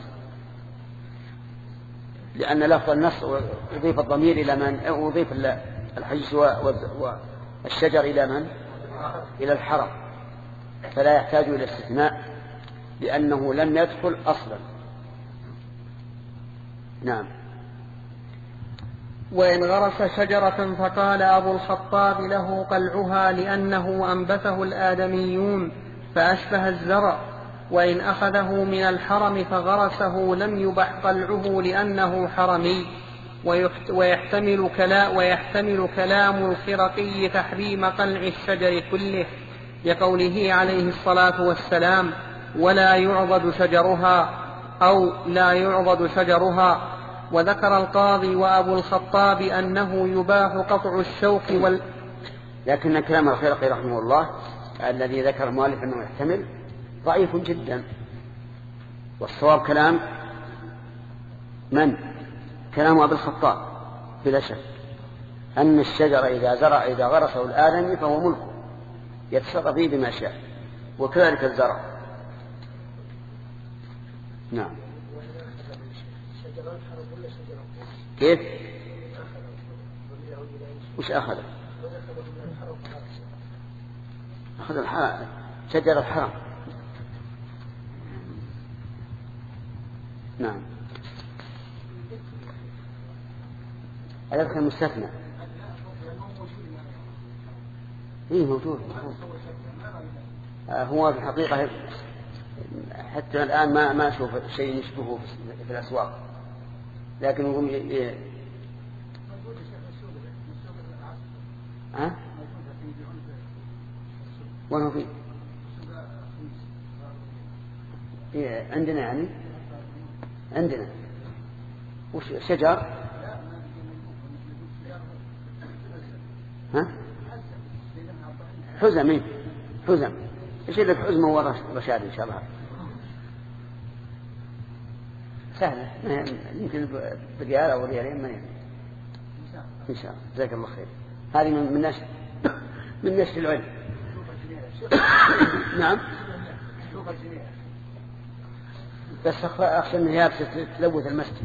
لأن لفظ النص أضيف الضمير إلى من أضيف الحشيش والشجر إلى من إلى الحرم، فلا يحتاج إلى استثناء لأنه لم يدخل أصلا. نعم. وإن غرس شجرة فقال أبو الخطاب له قلعها لأنه أنبته الآدميون فأشبه الزرع، وإن أخذه من الحرم فغرسه لم يبح قلعه لأنه حرمي. ويحتمل, كلا ويحتمل كلام الخرقي تحريم قلع الشجر كله لقوله عليه الصلاة والسلام ولا يعضد شجرها أو لا يعضد شجرها. وذكر القاضي وأبو الخطاب أنه يباح قطع الشوك وال... لكن كلام الخرقي رحمه الله الذي ذكر المؤلف أنه يحتمل ضعيف جدا، والصواب كلام من؟ كلام أبو الخطاب بلا شك، أن الشجر إذا زرع إذا غرسه الآدمي فهو ملكه يتصرف فيه بما شاء، وكذلك الزرع. نعم. كيف؟ وش أخذ؟ أخذ الحرم شجر الحرم. نعم. الإذخر مستثنى. إيه موجود. هو في الحقيقة حتى الآن ما ما أشوف شيء يشبهه في الأسواق، لكن هم ي... ها؟ وين فيه؟ إيه عندنا يعني عندنا وش شجر؟ ها؟ حزم. حزم. ايش اللي حزم هو رشاد ان شاء الله. سهله يمكن بريال او ريالين ما يمكن ان شاء الله. جزاك الله خير. هذه من من نشر من نشر العلم. نعم. بس اخشى ان هي تلوث المسجد.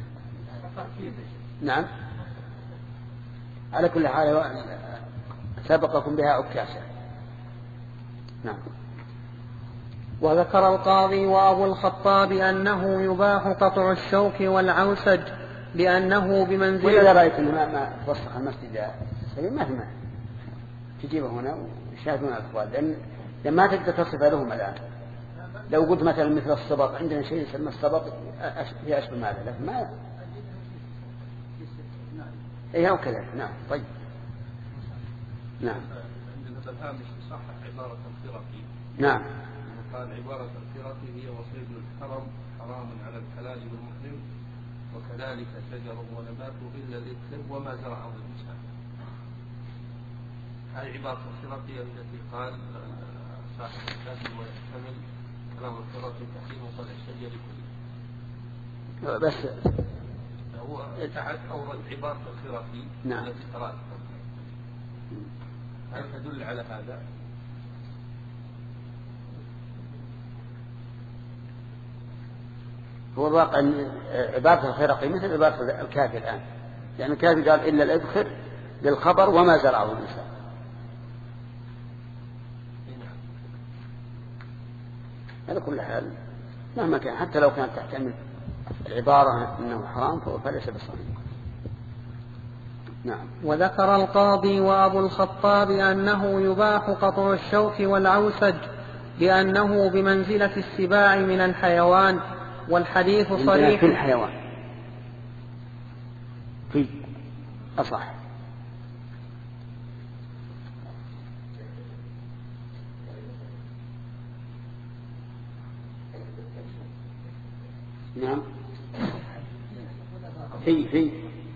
نعم. على كل حال سبقكم بها عكاشة. نعم. وذكر القاضي وأبو الخطاب أنه يباح قطع الشوك والعوسج لأنه بمنزلة. وإذا رأيت أنه ما, ما توسخ المسجد ما في مانع تجيبه هنا ويشاهدون الأخوان، لأن لأن ما تقدر تصف لهم الآن. لو قلت مثلا مثل الصبغ، عندنا شيء يسمى الصبغ هي أشبه ماذا، لكن ما إيه أو كذا. نعم. طيب. نعم. عندنا الهامش صح عبارة الخرقي. نعم. قال عبارة الخرقي هي وصيد الحرم حرام على الحلال والمحرم، وكذلك شجر ونباته إلا الإذخر وما زرعه الإنسان. هذه عبارة الخرقي التي قال صاحب الكافي ويحتمل كلام الخرقي تحريم وصل الشجر كله. بس هو تحت أورد عبارة الخرقي. نعم. التي قرأت. هل تدل على هذا؟ هو الواقع أن عبارة الخرقي مثل عبارة الكافي الآن، يعني الكافي قال إلا الإذخر للخبر وما زرعه الإنسان. هذا كل حال مهما كان، حتى لو كانت تحتمل العبارة أنه حرام فليس بصحيح. نعم. وذكر القاضي وأبو الخطاب أنه يباح قطع الشوك والعوسج لأنه بمنزلة السباع من الحيوان، والحديث صريح في الحيوان في أصح. نعم. في في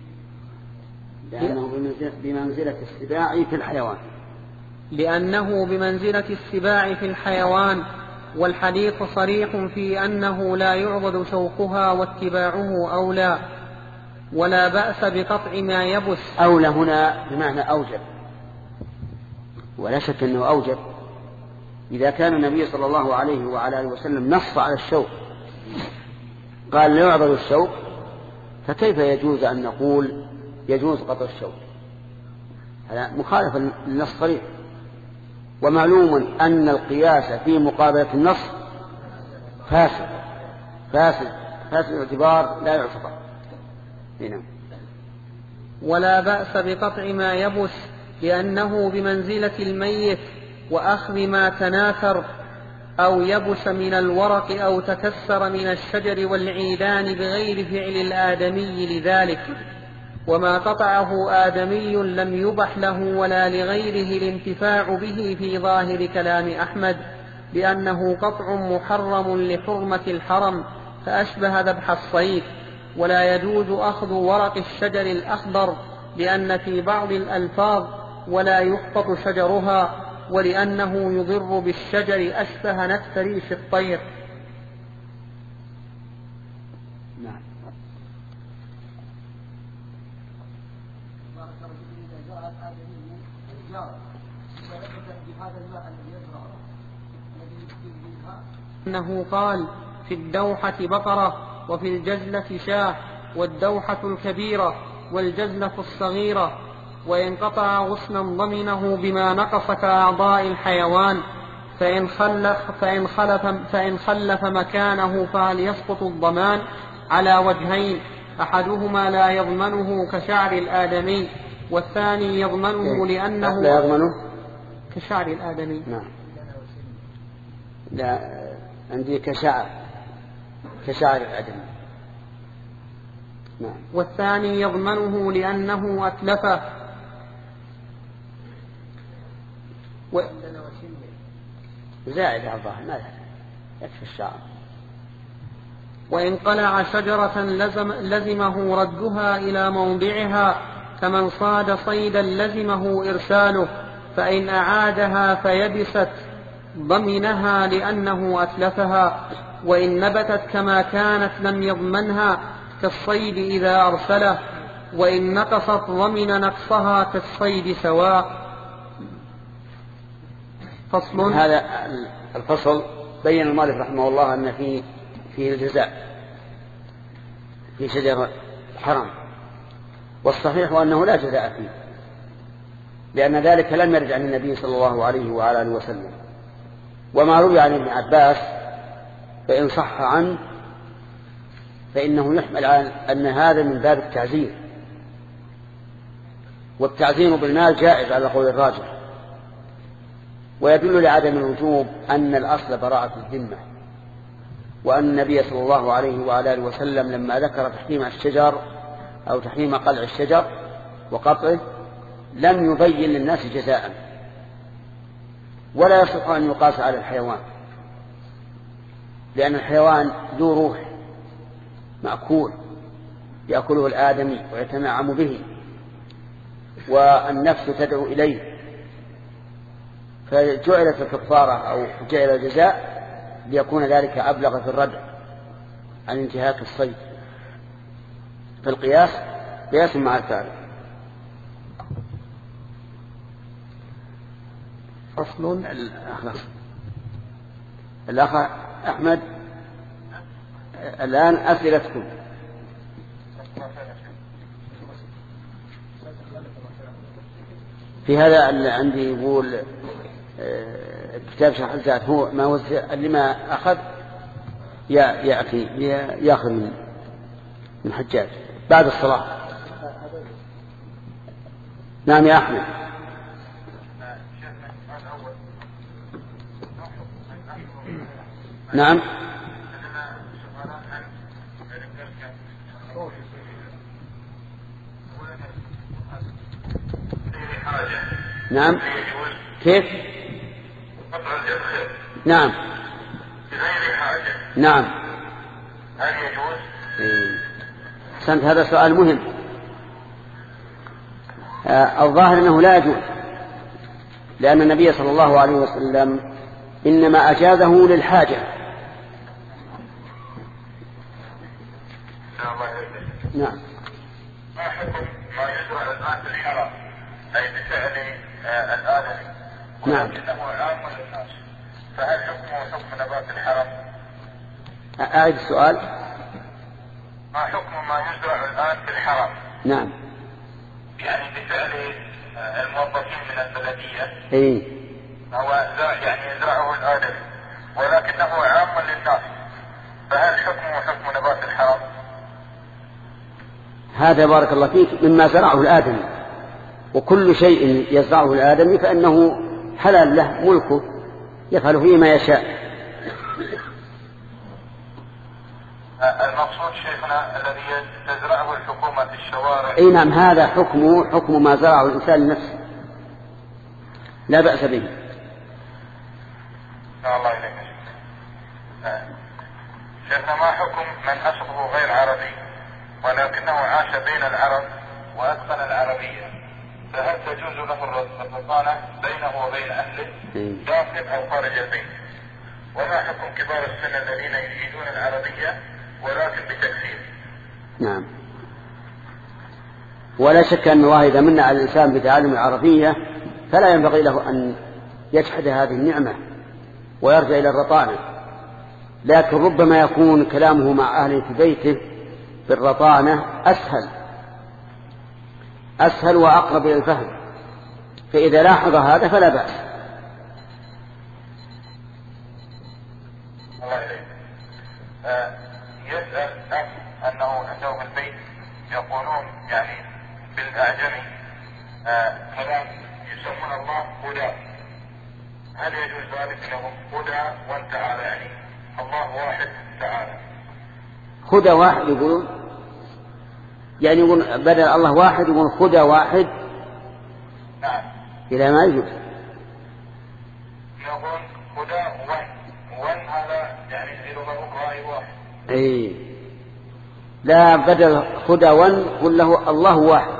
لأنه بمنزلة السباع في الحيوان لأنه بمنزلة السباع في الحيوان، والحديث صريح في أنه لا يعضد شوكها واتباعه أولى، ولا بأس بقطع ما يبث. أولى هنا بمعنى أوجب، ولا شك أنه أوجب. إذا كان النبي صلى الله عليه وعلى آله وسلم نص على الشوك قال لا يعضد الشوك، فكيف يجوز أن نقول يجوز قطع الشوك؟ هذا مخالف للنص صريح. ومعلوم أن القياس في مقابلة النص فاسد فاسد فاسد الاعتبار لا يعتبر. هنا. ولا بأس بقطع ما يبث لأنه بمنزلة الميت وأخذ ما تناثر أو يبس من الورق أو تكسر من الشجر والعيدان بغير فعل الآدمي لذلك، وما قطعه آدمي لم يبح له ولا لغيره الانتفاع به في ظاهر كلام أحمد، لأنه قطع محرم لحرمة الحرم فأشبه ذبح الصيد. ولا يجوز أخذ ورق الشجر الأخضر لأن في بعض الألفاظ ولا يقطع شجرها، ولأنه يضر بالشجر أشبه نتف ريش الطير. نعم. أنه قال في الدوحة بقرة وفي الجزلة شاة، والدوحة الكبيرة والجزلة الصغيرة، وإن قطع غصنا ضمنه بما نقص كأعضاء الحيوان، فإن خلف, فإن خلف, فإن خلف مكانه فهل يسقط الضمان على وجهين: أحدهما لا يضمنه كشعر الآدمي، والثاني يضمنه لأنه لا يضمنه كشعر الآدمي. نعم. لا عندي كشعر كشعر الآدمي. نعم. والثاني يضمنه لأنه أتلفه. و... زائد على الظاهر ما يكفي الشعر. وإن قلع شجرة لزم لزمه ردها إلى موضعها، كمن صاد صيدا لزمه إرساله، فإن أعادها فيبست ضمنها لأنه أتلفها، وإن نبتت كما كانت لم يضمنها كالصيد إذا أرسله، وإن نقصت ضمن نقصها كالصيد سواء. فصل. هذا الفصل بين المؤلف رحمه الله أن فيه فيه الجزاء في شجر الحرم، والصحيح أنه لا جزاء فيه، لأن ذلك لم يرد عن النبي صلى الله عليه وعلى آله وسلم. وما روي عن ابن عباس فإن صح عنه فإنه يحمل على أن هذا من باب التعزير، والتعزير بالمال جائز على قول الراجح. ويدل لعدم الوجوب أن الأصل براءة الذمة، وأن النبي صلى الله عليه وعلى آله وسلم لما ذكر تحريم الشجر أو تحريم قلع الشجر وقطعه لم يبين للناس جزاء، ولا يصح أن يقاس على الحيوان، لأن الحيوان ذو روح مأكول يأكله الآدمي ويتنعم به، والنفس تدعو إليه، فجعلت الكفارة أو جعل الجزاء ليكون ذلك أبلغ في الردع عن انتهاك الصيد، فالقياس قياس مع الفارق. فصل. الأخ أحمد الآن أسئلتكم. في هذا اللي عندي يقول كتاب شرح الزاد هو ما وزع اللي ما أخذ يأتي يأخذ من من حجاج بعد الصلاة. نعم يا أحمد. نعم. نعم. كيف؟ نعم. بغير حاجة. نعم. هل يجوز؟ سنت هذا سؤال مهم. آه الظاهر أنه لا يجوز، لأن النبي صلى الله عليه وسلم إنما أجازه للحاجة. نعم. ما حكم ما يزرع الآن في الحرم أي بفعل الآدمي؟ نعم. ولكنه عام للناس، فهل حكمه حكم نبات الحرم؟ أعيد السؤال. ما حكم ما يزرع الآن في الحرم؟ نعم. يعني بفعل الموظفين من البلدية. إيه. هو يعني يزرعه الآدمي ولكنه عام للناس، فهل حكمه حكم نبات الحرم؟ هذا بارك الله فيك مما زرعه الآدمي، وكل شيء يزرعه الآدمي فإنه حلال له ملكه يفعل فيه ما يشاء. المقصود شيخنا الذي تزرعه الحكومة في الشوارع. اي نعم، هذا حكمه حكم ما زرعه الإنسان لنفسه، لا بأس به. الله إليك شيخنا. ما حكم من أصله غير عربي ولكنه عاش بين العرب وأتقن العربية، فهل تجوز له الرضانة بينه وبين أهله داخل أو خارج البيت؟ وما حكم كبار السن الذين يجيدون العربية ولكن بتكفير؟ نعم. ولا شك أن الله إذا من على الإنسان بتعلم العربية فلا ينبغي له أن يجحد هذه النعمة ويرجع إلى الرطانة، لكن ربما يكون كلامه مع أهله في بيته بالرطانة أسهل أسهل وأقرب إلى الفهم، فإذا لاحظ هذا فلا بأس. الأعجمي كلام يسمون الله هدى، هل يجوز ذلك لهم؟ هدى وتعالى، يعني الله واحد تعالى. هدى واحد يقولون، يعني يقول بدل الله واحد يقول هدى واحد. نعم. إلى ما يجوز يقول هدى ون ون هذا يعني في لغة أخرى واحد. اي لا، بدل هدى ون قل له الله واحد.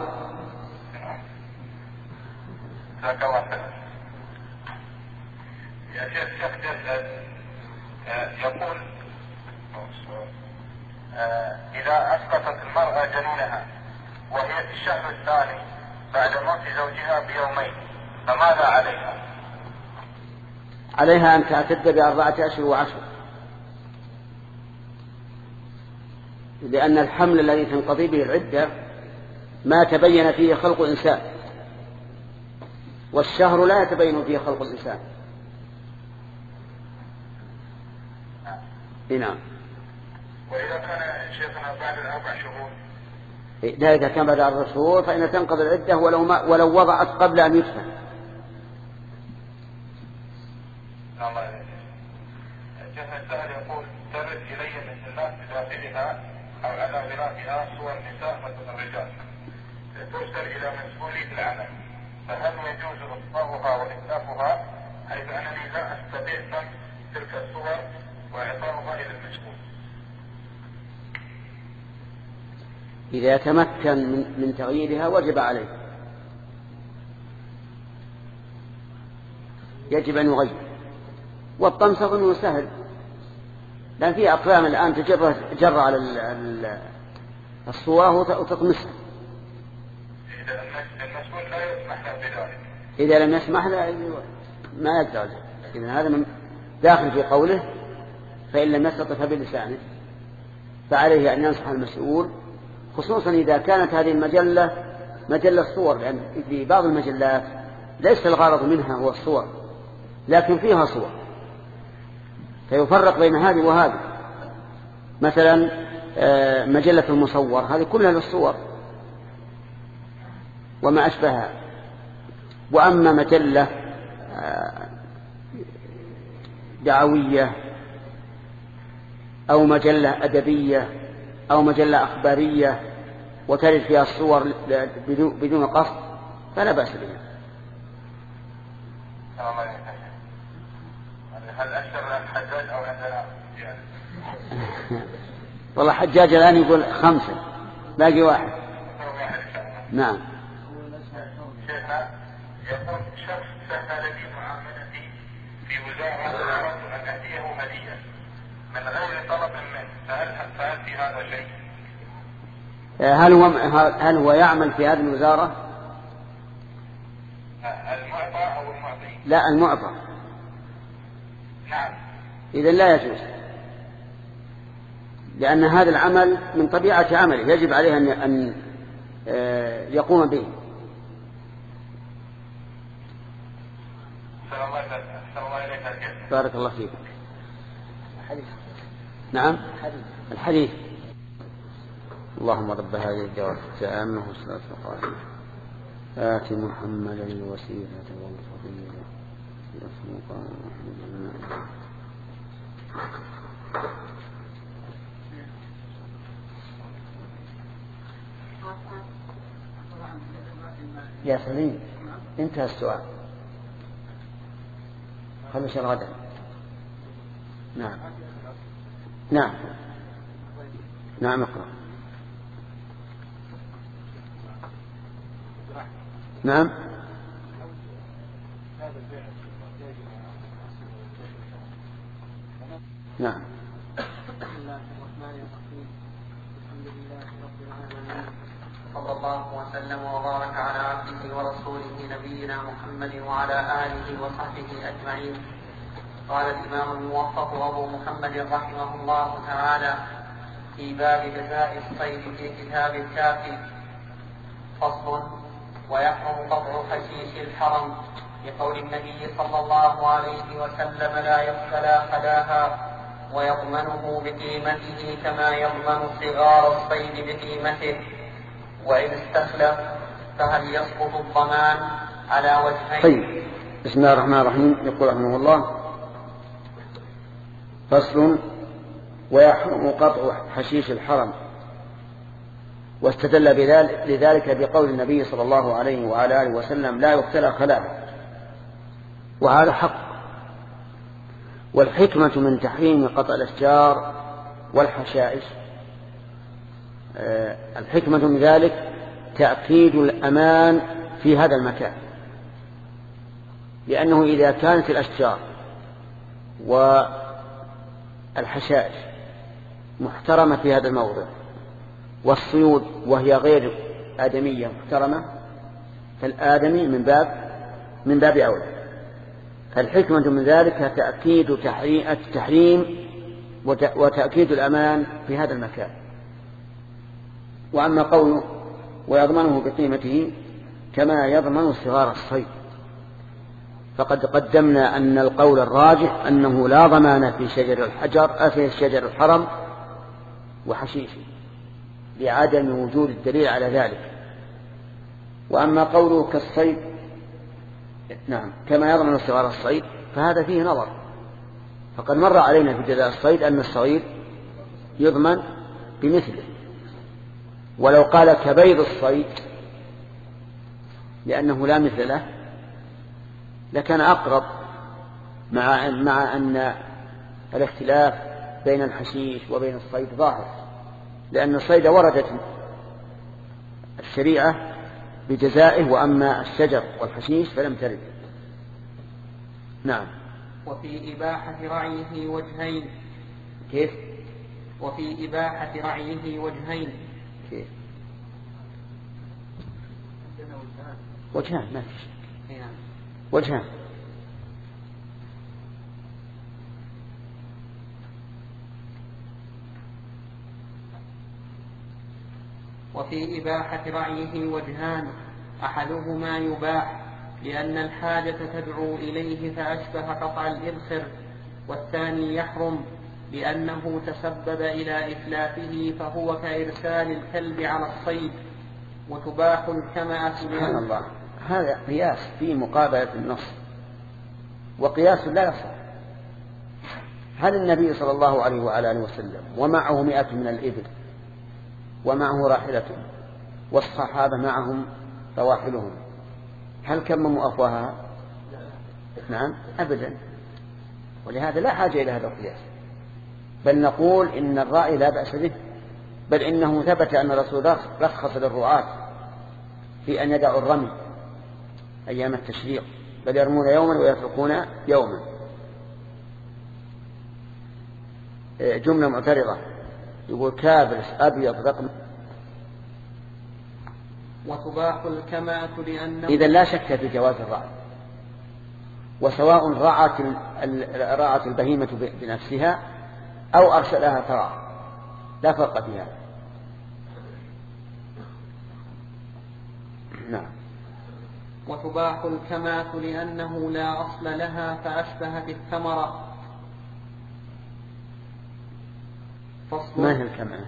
ذاك واحد. يا شيخ شيخ جلد يقول إذا أسقطت المرأة جنينها وهي في الشهر الثاني بعد موت زوجها بيومين فماذا عليها؟ عليها أن تعتد بأربعة أشهر وعشر، لأن الحمل الذي تنقضي به العدة ما تبين فيه خلق إنسان، والشهر لا يتبين فيه خلق الإنسان. نعم. وإذا كان شيخنا بعد الأربع شهور؟ لا، إذا كان بعد أربع شهور فإن تنقضي العدة ولو, ما ولو وضعت قبل أن يدفن. الله يجزيك. شيخنا السائل يقول ترد إلي من الناس بداخلها أو على غلافها صور نساء مثل الرجال ترسل إلى مسؤولي العمل، فهل يجوز إصدارها وإتلافها حيث أنني لا أستطيع فهم تلك الصور وإعطائها إلى المسؤول؟ إذا تمكن من تغييرها وجب عليه، يجب أن يغير. والطمس أظنه سهل، لأن في أقلام الآن تجر جر على الصورة وتطمسها. إذا المسؤول لا يسمح له بذلك، إذا لم يسمح له ما يقدر. إذن هذا من داخل في قوله فإن لم يستطع فبلسانه، فعليه أن ينصح المسؤول، خصوصا إذا كانت هذه المجلة مجلة صور، لأن في بعض المجلات ليس الغرض منها هو الصور لكن فيها صور، فيفرق بين هذه وهذه. مثلا مجلة المصور هذه كلها للصور وما أشبهها. وأما مجلة دعوية أو مجلة أدبية أو مجلة أخبارية وترد فيها الصور بدون قصد فلا بأس بها. هل أشتر الحجاج أو عندنا؟ والله حجاج الآن يقول خمسة باقي واحد. نعم. شيخنا يقول شخص سهل لي معاملتي في وزارة أردت أن أهديه هدية من غير طلب منه، فهل فهل في هذا شيء؟ هل هو هل هو يعمل في هذه الوزارة؟ المعطى أو المعطي؟ لا، المعطى. نعم. إذن لا يجوز، لأن هذا العمل من طبيعة عمله يجب عليه أن يقوم به. بارك الله فيك. نعم. الحديث. اللهم رب هذه الدعوة التامة والصلاة والسلام آت محمدا الوسيلة والفضيلة يا سليم انتهى السؤال، خمس غدا. نعم نعم نعم اقرأ. نعم. نعم. بسم الله الرحمن الرحيم. الحمد لله رب العالمين، صلى الله وسلم وبارك على عبده ورسوله نبينا محمد وعلى آله وصحبه أجمعين. قال الإمام الموفق أبو محمد رحمه الله تعالى في باب جزاء الصيد في كتاب الكافي: فصل: ويحرم قطع حشيش الحرم لقول النبي صلى الله عليه وسلم: لا يقتلى خلاها، ويضمنه بقيمته كما يضمن صغار الصيد بقيمته، وإن استخلف فهل يسقط الضمان على وجهين؟ طيب، بسم الله الرحمن الرحيم. يقول رحمه الله: فصل: ويحرم قطع حشيش الحرم. واستدل لذلك بقول النبي صلى الله عليه وعلى آله وسلم: لا يقتلى خلاله. وهذا حق. والحكمة من تحريم قطع الأشجار والحشائش، الحكمة من ذلك تأكيد الأمان في هذا المكان، لأنه إذا كانت الأشجار والحشائش محترمة في هذا الموضع، والصيود وهي غير آدمية محترمة، فالآدمي من باب من باب أولى. فالحكمة من ذلك تأكيد التحريم وتأكيد الأمان في هذا المكان. وأما قوله: ويضمنه بقيمته كما يضمن صغار الصيد، فقد قدمنا أن القول الراجح أنه لا ضمان في شجر الحجر في شجر الحرم وحشيشه، لعدم وجود الدليل على ذلك. وأما قوله كالصيد، نعم، كما يضمن صغار الصيد، فهذا فيه نظر. فقد مر علينا في جزاء الصيد أن الصغير يضمن بمثله. ولو قال كبيض الصيد لأنه لا مثل له لكان أقرب، مع مع أن الاختلاف بين الحشيش وبين الصيد ظاهر، لأن الصيد وردت الشريعة بجزائه، وأما الشجر والحشيش فلم ترد. نعم. وفي إباحة رعيه وجهين. كيف؟ وفي إباحة رعيه وجهين. كيف؟ وجهان، ما في شيء. وجهان. وفي إباحة رعيه وجهان: أحدهما يباح لأن الحاجة تدعو إليه فأشبه قطع الإبخر، والثاني يحرم لأنه تسبب إلى إتلافه فهو كإرسال الكلب على الصيد. وتباح الكمأة. سبحان الله، هذا قياس في مقابلة النص، وقياس لا يصح. هل النبي صلى الله عليه وعلى آله وسلم ومعه مئة من الإبل ومعه راحلته والصحابة معهم رواحلهم، هل كمموا أفواهها؟ نعم، أبدا. ولهذا لا حاجة إلى هذا القياس، بل نقول إن الراعي لا بأس به، بل إنه ثبت أن الرسول رخص للرعاة في أن يدعوا الرمي أيام التشريق، بل يرمون يوما ويتركون يوما. جملة معترضة يقول: كابرس أبيض رقم. وتباح الكمأة لأنه إذا لا شك في جواز الرعي، وسواء رعت رعت البهيمة بنفسها أو أرسلها ترعى، لا فرق فيها. نعم. وتباح الكمأة لأنه لا أصل لها فأشبه بالثمرة. ما هي الكمأة؟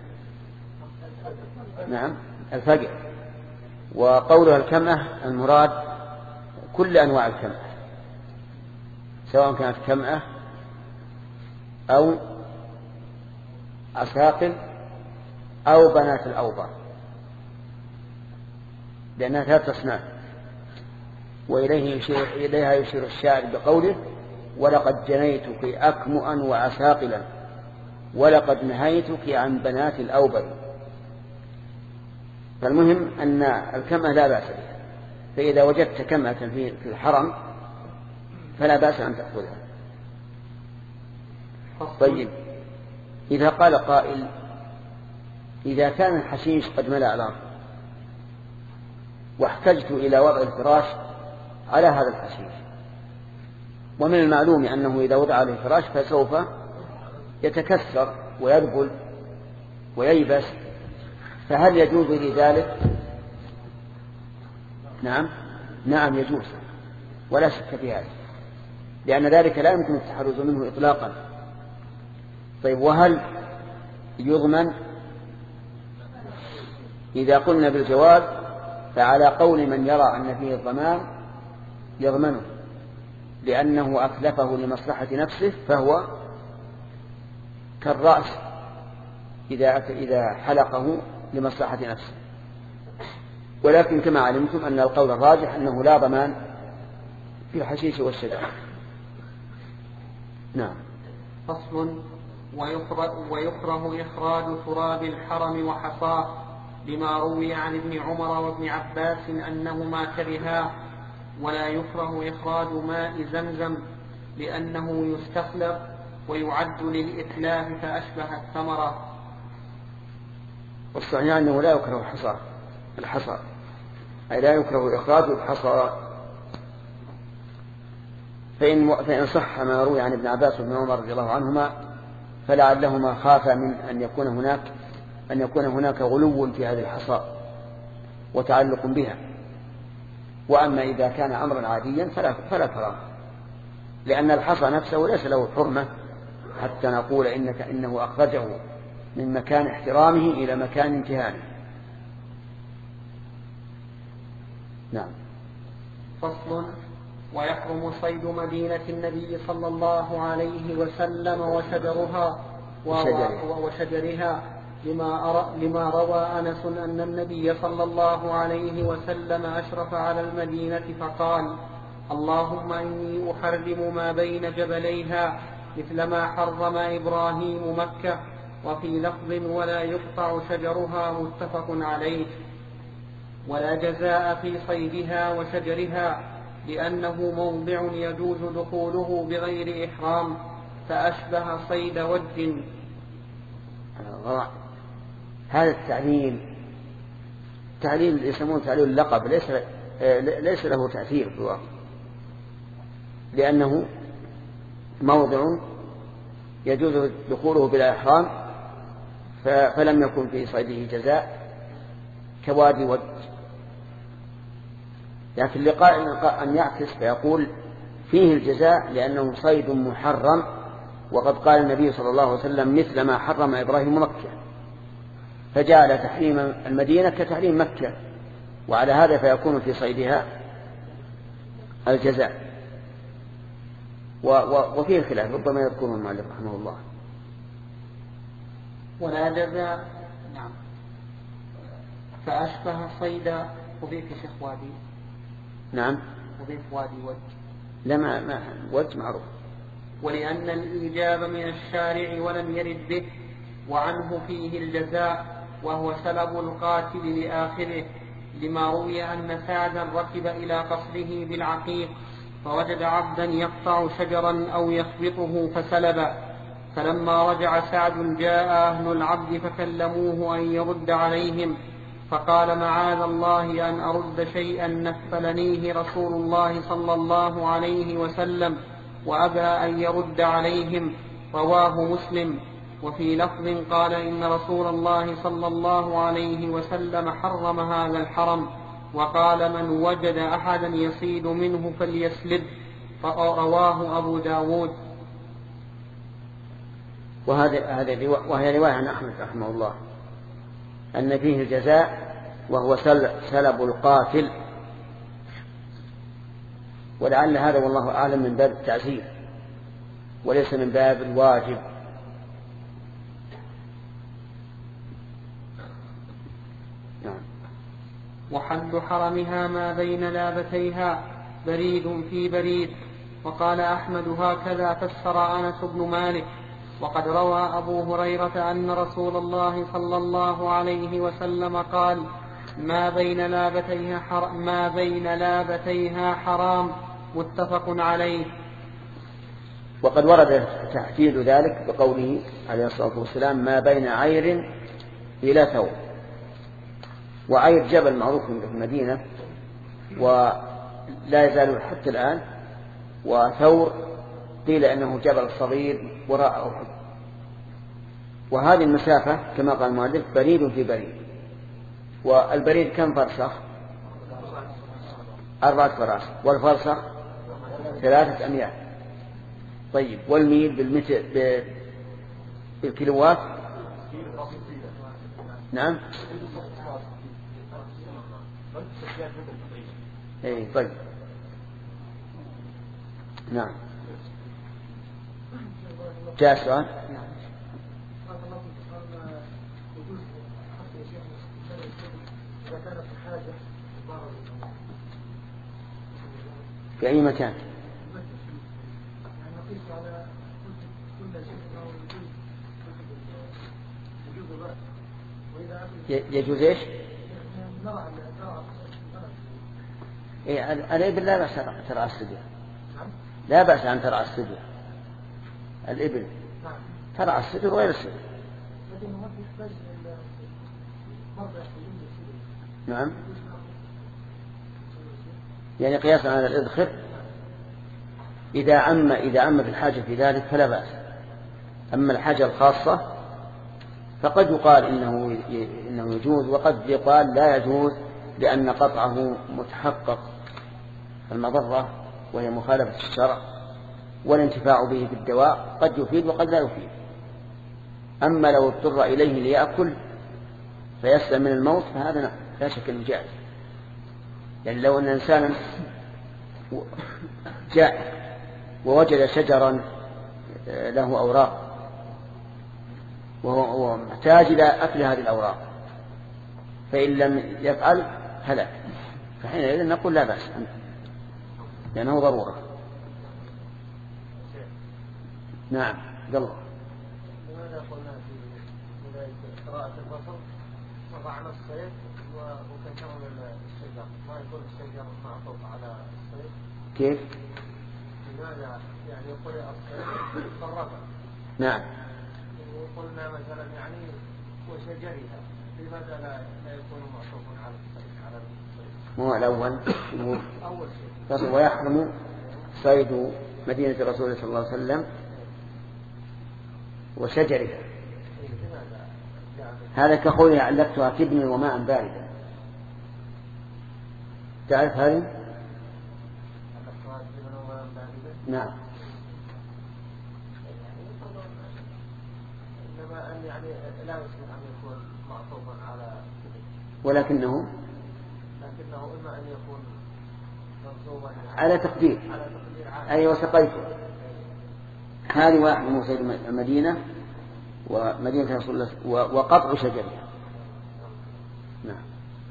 نعم، الفقع. وقولها الكمأة المراد كل أنواع الكمأة، سواء كانت كمأة أو عساقل أو بنات الأوبار، لأنها ثلاث أصناف. وإليه يشير إليها يشير الشاعر بقوله: ولقد جنيتك أكمؤا وعساقلا ولقد نهيتك عن بنات الأوبر. فالمهم أن الكمأة لا بأس بها، فإذا وجدت كمأة في الحرم فلا بأس أن تأخذها. طيب، إذا قال قائل: إذا كان الحشيش قد ملأ الأرض واحتجت إلى وضع الفراش على هذا الحشيش، ومن المعلوم أنه إذا وضع عليه الفراش فسوف يتكسر ويذبل وييبس، فهل يجوز لي ذلك؟ نعم نعم يجوز، ولا شك في هذا، لأن ذلك لا يمكن التحرز منه إطلاقا. طيب، وهل يضمن؟ إذا قلنا بالجواز فعلى قول من يرى أن فيه الضمان يضمنه لأنه أتلفه لمصلحة نفسه، فهو كالرأس إذا إذا حلقه لمصلحة نفسه. ولكن كما علمتم أن القول الراجح أنه لا ضمان في الحشيش والشجر. نعم. فصل. ويكره إخراج تراب الحرم وحصاه لما روي عن ابن عمر وابن عباس أنهما كرها، ولا يكره إخراج ماء زمزم لأنه يستخلق ويعد للإتلاف فأشبه الثمرة. والصحيح أنه لا يكره الحصى الحصى أي لا يكره إخراج الحصى. فإن, فإن صح ما روي عن ابن عباس وابن عمر رضي الله عنهما فلعلهما خافا من أن يكون هناك أن يكون هناك غلو في هذه الحصى وتعلق بها. وأما إذا كان أمرا عاديا فلا, فلا كراهة، لأن الحصى نفسه ليس له حرمة حتى نقول إنك إنه أخرجه من مكان احترامه إلى مكان امتهانه. نعم. فصل. ويحرم صيد مدينة النبي صلى الله عليه وسلم وشجرها وشجرها لما, لما روى أنس أن النبي صلى الله عليه وسلم أشرف على المدينة فقال: اللهم إني أحرم ما بين جبليها مثل ما حرم إبراهيم مكة. وفي لفظ: ولا يقطع شجرها، متفق عليه. ولا جزاء في صيدها وشجرها لأنه موضع يجوز دخوله بغير إحرام فأشبه صيد ود. هذا التعليل تعليل يسمونه تعليل اللقب ليس ليس له تأثير في الواقع، لأنه موضع يجوز دخوله بلا إحرام فلم يكن في صيده جزاء كوادي ود. لكن لقاء أن يعكس فيقول فيه الجزاء لأنه صيد محرم، وقد قال النبي صلى الله عليه وسلم مثل ما حرم إبراهيم مكة، فجعل تحريم المدينة كتحريم مكة، وعلى هذا فيكون في صيدها الجزاء. وفيه خلاف ربما يذكره المؤلف رحمه الله. ولا جزاء. نعم. فأشبه صيد. وضيف شيخ وادي. نعم. وضيف وادي ود. لا ما ما ود معروف. ولأن الإيجاب من الشارع ولم يرد به، وعنه فيه الجزاء وهو سلب القاتل لآخره، لما روي أن سعدا ركب إلى قصره بالعقيق فوجد عبدا يقطع شجرا أو يخبطه فسلب، فلما رجع سعد جاء أهل العبد فكلموه أن يرد عليهم، فقال: معاذ الله أن أرد شيئا نفلنيه رسول الله صلى الله عليه وسلم، وأبى أن يرد عليهم. رواه مسلم. وفي لفظ قال: إن رسول الله صلى الله عليه وسلم حرم هذا الحرم، وقال: من وجد أحدا يصيد منه فليسلب. رواه أبو داود. وهي رواية عن أحمد رحمه الله أن فيه الجزاء وهو سلب القاتل، ولعل هذا والله أعلم من باب التعزير وليس من باب الواجب. نعم. وحد حرمها ما بين لابتيها بريد في بريد. وقال أحمد: هكذا فسر أنس بن مالك. وقد روى أبو هريرة أن رسول الله صلى الله عليه وسلم قال: ما بين لابتيها حرام, ما بين لابتيها حرام، متفق عليه. وقد ورد تحديد ذلك بقوله عليه الصلاة والسلام: ما بين عير إلى ثور. وعير جبل معروف في المدينة ولا يزال حتى الآن، وثور قيل أنه جبل صغير وراء أحد. وهذه المسافة كما قال المؤلف بريد في بريد. والبريد كم فرسخ؟ أربعة فراسخ. والفرسخ ثلاثة أميال. طيب والميل بالمتر بالكيلوات؟ نعم اي طيب. نعم. جاء السؤال. في أي مكان؟ يجوز ايش؟ إيه الإبل لا بأس ترعى السبع، لا بأس أن ترعى السبع. الإبل ترعى السبع غير السبع. نعم. يعني قياسا على الإذخر إذا عم إذا عم في الحاجة في ذلك فلا بأس. أما الحاجة الخاصة فقد يقال إنه إنه يجوز، وقد يقال لا يجوز لأن قطعه متحقق المضرة وهي مخالفة الشرع، والانتفاع به بالدواء قد يفيد وقد لا يفيد. أما لو اضطر إليه ليأكل فيسلم من الموت فهذا لا شك أنه جائز. يعني لو أن إنسانا جاء ووجد شجرا له أوراق وهو محتاج إلى أكل هذه الأوراق فإن لم يفعل هلك، فحينئذ نقول لا بأس لأنه ضرورة. نعم. يلا. لماذا قلنا في بداية قراءة البصر وضعنا الصيد وكثرنا الشجر، ما يكون الشجر معطوف على الصيد؟ كيف؟ لماذا يعني قرأ الصيد فرقا؟ نعم. وقلنا مثلا يعني وشجرها، لماذا لا لا يكون معطوفا على الصيد على الصيد؟ هو الأول أول شيء. ويحرم صيد مدينة الرسول صلى الله عليه وسلم وشجرها. هذا كقولها علقتها كبني وماء باردا. تعرف هذه؟ نعم. إنما أن يعني لا يصلح أن يكون معطوفا على ولكنه لكنه إما أن يكون منصوبا على تقدير على تقدير أي وسقيته. هذه واحد من صيد المدينة ومدينة رسول الله وقطع شجرها. نعم.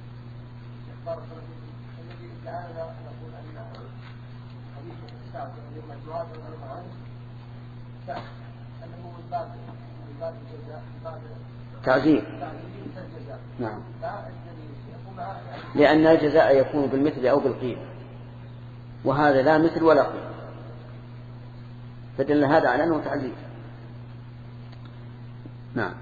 تعزير. نعم. لأن الجزاء يكون بالمثل أو بالقيمة، وهذا لا مثل ولا قيمة، فدل هذا على أنه تعزير. نعم.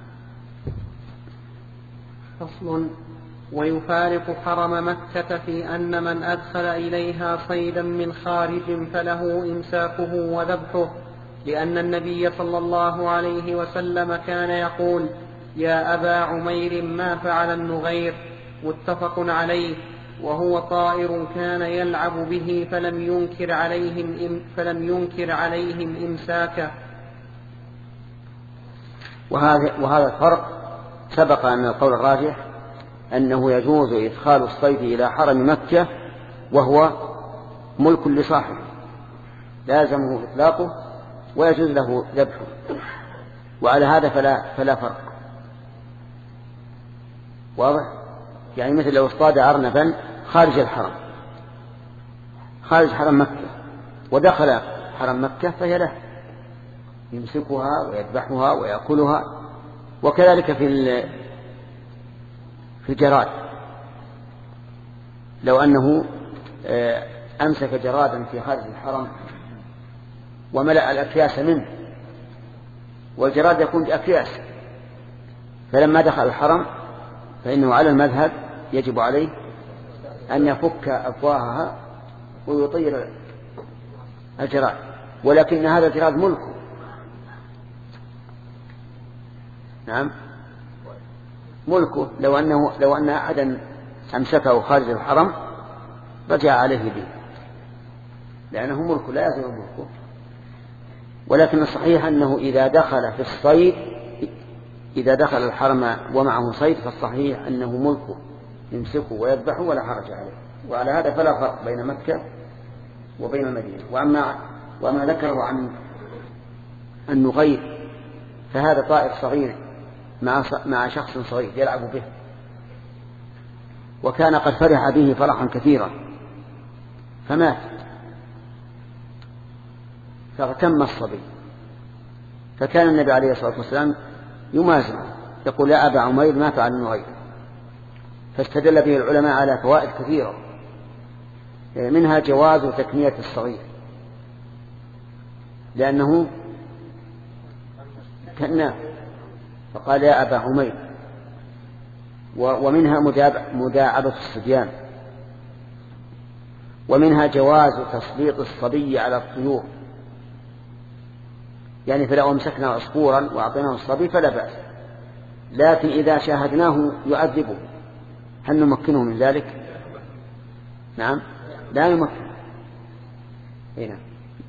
فصل. ويفارق حرم مكة في أن من أدخل إليها صيدا من خارج فله إمساكه وذبحه، لأن النبي صلى الله عليه وسلم كان يقول: يا أبا عمير ما فعل النغير، متفق عليه. وهو طائر كان يلعب به فلم ينكر عليهم فلم ينكر عليهم إمساكه. وهذا وهذا الفرق سبق أن القول الراجح أنه يجوز إدخال الصيد إلى حرم مكة وهو ملك لصاحبه لازمه إطلاقه ويجوز له ذبحه، وعلى هذا فلا فلا فرق. واضح؟ يعني مثل لو اصطاد أرنبا خارج الحرم خارج حرم مكة ودخل حرم مكة فهي له، يمسكها ويذبحها ويأكلها. وكذلك في في الجراد، لو أنه أمسك جرادا في خارج الحرم وملأ الأكياس منه، والجراد يكون بأكياس، فلما دخل الحرم فإنه على المذهب يجب عليه أن يفك أفواهها ويطير الجراد، ولكن هذا الجراد ملكه. نعم ملكه. لو أنه لو أن أحدا أمسكه خارج الحرم رجع عليه به لأنه ملكه لا يزال ملكه. ولكن الصحيح أنه إذا دخل في الصيد إذا دخل الحرم ومعه صيد فالصحيح أنه ملكه يمسكه ويذبحه ولا حرج عليه. وعلى هذا فلا فرق بين مكة وبين المدينة. وأما وما ذكره عن النغير فهذا طائر صغير مع مع شخص صغير يلعب به، وكان قد فرح به فرحا كثيرا فمات، فاغتم الصبي، فكان النبي عليه الصلاة والسلام يمازحه يقول يا أبا عمير ما فعل النغير. فاستدل به العلماء على فوائد كثيرة، منها جواز تكنية الصغير لأنه كناه فقال يا أبا عمير، ومنها مداعبة الصبيان، ومنها جواز تسليط الصبي على الطيور، يعني فلو أمسكنا عصفورا وأعطيناه الصبي فلا بأس، لكن إذا شاهدناه يعذبه هل نمكنه من ذلك؟ نعم لا نمكن. هنا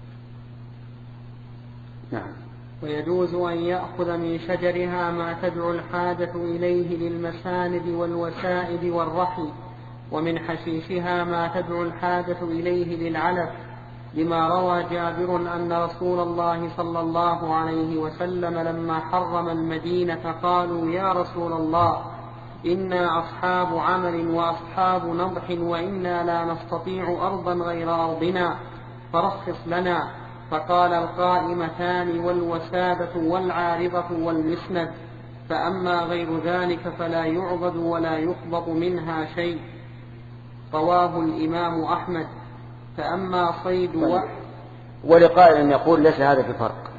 نعم. ويجوز أن يأخذ من شجرها ما تدعو الحاجة إليه للمساند والوسائد والرحل، ومن حشيشها ما تدعو الحاجة إليه للعلف، لما روى جابر أن رسول الله صلى الله عليه وسلم لما حرم المدينة قالوا يا رسول الله إنا أصحاب عمل وأصحاب نضح وإنا لا نستطيع أرضا غير أرضنا فرخص لنا، فقال القائمتان والوسادة والعارضة والمسند، فأما غير ذلك فلا يعبد ولا يخبط منها شيء. رواه الإمام أحمد. فأما صيد و... ولقائل أن يقول ليس هذا بفرق،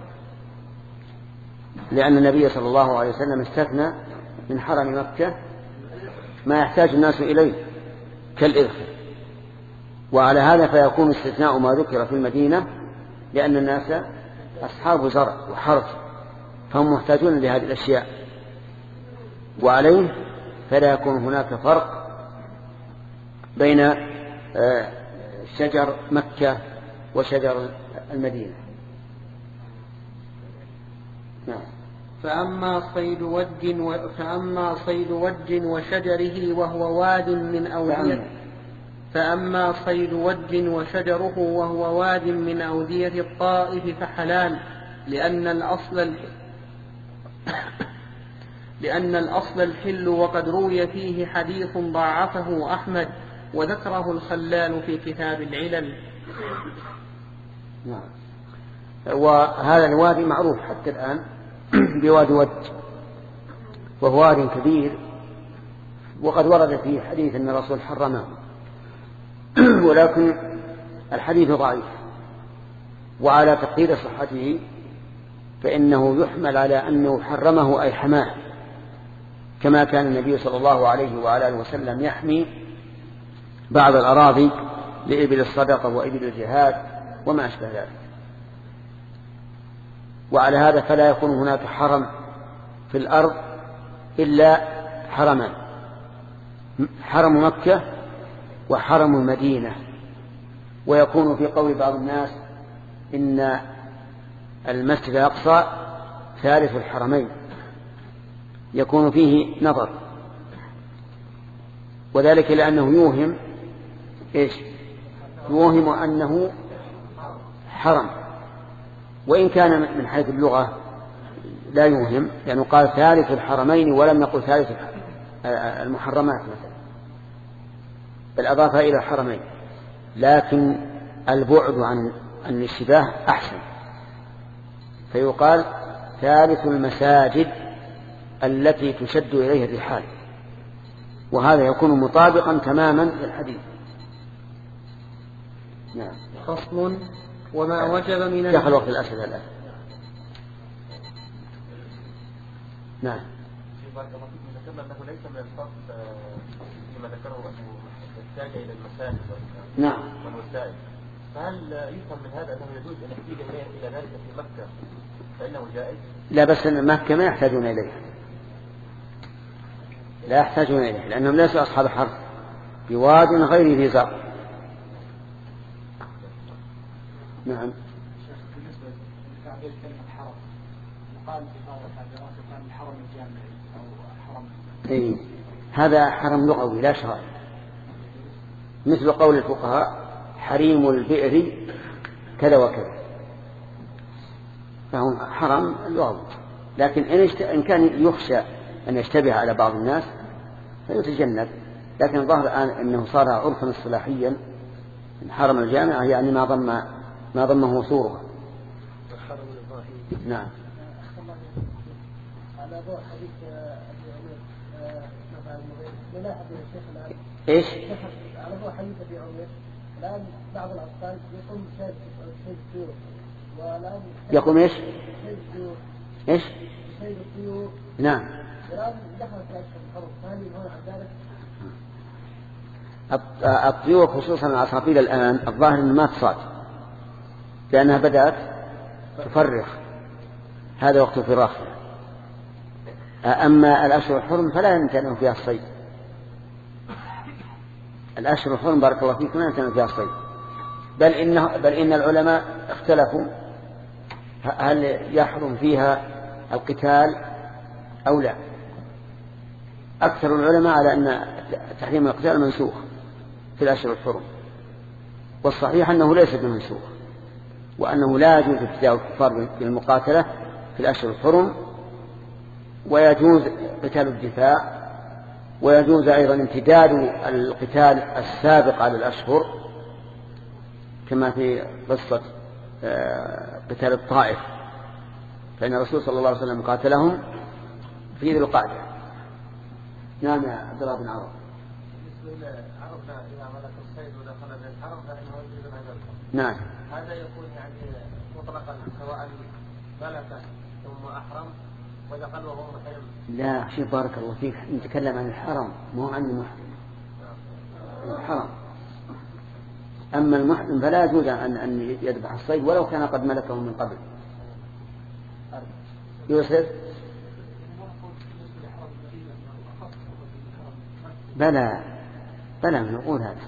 لأن النبي صلى الله عليه وسلم استثنى من حرم مكة ما يحتاج الناس إليه كالإرث، وعلى هذا فيكون استثناء ما ذكر في المدينة لأن الناس أصحاب زرع وحرث فهم محتاجون لهذه الأشياء، وعليه فلا يكون هناك فرق بين شجر مكة وشجر المدينة. نعم. فأما صيد وج و... فأما صيد وج وشجره وهو واد من أودية فأما صيد وج وشجره وهو واد من أودية الطائف فحلال، لأن الأصل لأن الأصل الحل، وقد روي فيه حديث ضعفه أحمد وذكره الخلال في كتاب العلل. نعم. وهذا الوادي معروف حتى الآن بوادي وج، وهو واد كبير، وقد ورد فيه حديث أن الرسول حرمه، ولكن الحديث ضعيف، وعلى تقدير صحته فإنه يحمل على أنه حرمه أي حماه، كما كان النبي صلى الله عليه وعلى آله وسلم يحمي بعض الأراضي لإبل الصدقة وإبل الجهاد وما أشبه ذلك. وعلى هذا فلا يكون هناك حرم في الأرض إلا حرمان، حرم مكة وحرم المدينة. ويكون في قول بعض الناس إن المسجد الأقصى ثالث الحرمين، يكون فيه نظر، وذلك لأنه يوهم إيش؟ يوهم أنه حرم، وإن كان من حيث اللغة لا يوهم، لأنه قال ثالث الحرمين ولم يقل ثالث المحرمات مثلا، بل أضافها إلى الحرمين، لكن البعد عن الاشتباه أحسن، فيقال ثالث المساجد التي تشد إليها الرحال، وهذا يكون مطابقا تماما للحديث. نعم. فصل. وما وجب من دخل وقت الأسئلة الآن. نعم. ذكرنا أنه ليس من الفصل فيما ذكره أنه يحتاج إلى المساجد نعم والوسائل، فهل يفهم من هذا أنه يجوز أن يحتاج إلى ذلك في مكة فإنه جائز؟ لا، بس مكة ما يحتاجون إليه، لا يحتاجون إليه لأنهم ليسوا أصحاب حرب، بواد غير ذي زرع. نعم. بالنسبة لتعبير كلمة حرم، يقال في بعض التعبيرات كان الحرم الجامعي أو حرم. إيه. هذا حرم لغوي لا شرعي، مثل قول الفقهاء حريم البئر كذا وكذا، فهو حرم لغوي. لكن إن كان يخشى أن يشتبه على بعض الناس فيتجنب. لكن الظاهر الآن أنه صار عرفا اصطلاحيا حرم الجامعة يعني ما ضم ما ضمه صورها. نعم. على ضوء حديث أبي عمر نلاحظ يا شيخ الآن إيش؟ على ضوء حديث أبي عمر الآن بعض الأطفال يقوم بشيء شيء الطيور والآن يقوم إيش؟ شيء الطيور إيش؟ شيء الطيور. نعم. الآن دخلت في أشهر الحرم فهل هون عن ذلك؟ الطيور خصوصا العصافير الآن الظاهر أنها ما تصاد لأنها بدأت تفرخ، هذا وقت فراخها. أما الأشهر الحرم فلا يمتنع فيها الصيد. الأشهر الحرم بارك الله فيكم لا يمتنع فيها الصيد، بل إنه بل إن العلماء اختلفوا هل يحرم فيها القتال أو لا. أكثر العلماء على أن تحريم القتال منسوخ في الأشهر الحرم، والصحيح أنه ليس بمنسوخ، وأنه لا يجوز ابتداء الكفار بالمقاتلة في الأشهر الحرم، ويجوز قتال الدفاع، ويجوز أيضا امتداد القتال السابق على الأشهر كما في قصة قتال الطائف، فإن الرسول صلى الله عليه وسلم قاتلهم في ذي القعدة. نعم يا عبد الله بن عوف. بالنسبة لعرفنا إذا ملك الصيد ودخل الحرم فإنه يجوز أن يدخل. نعم. هذا يكون يعني مطلقا سواء ملك ثم أحرم ودخل وهو محرم. لا شيء بارك الله فيك نتكلم عن الحرم مو عن المحرم. الحرم. أما المحرم فلا يجوز أن أن يذبح الصيد ولو كان قد ملكه من قبل. يوسف. بلى بلى نقول هذا.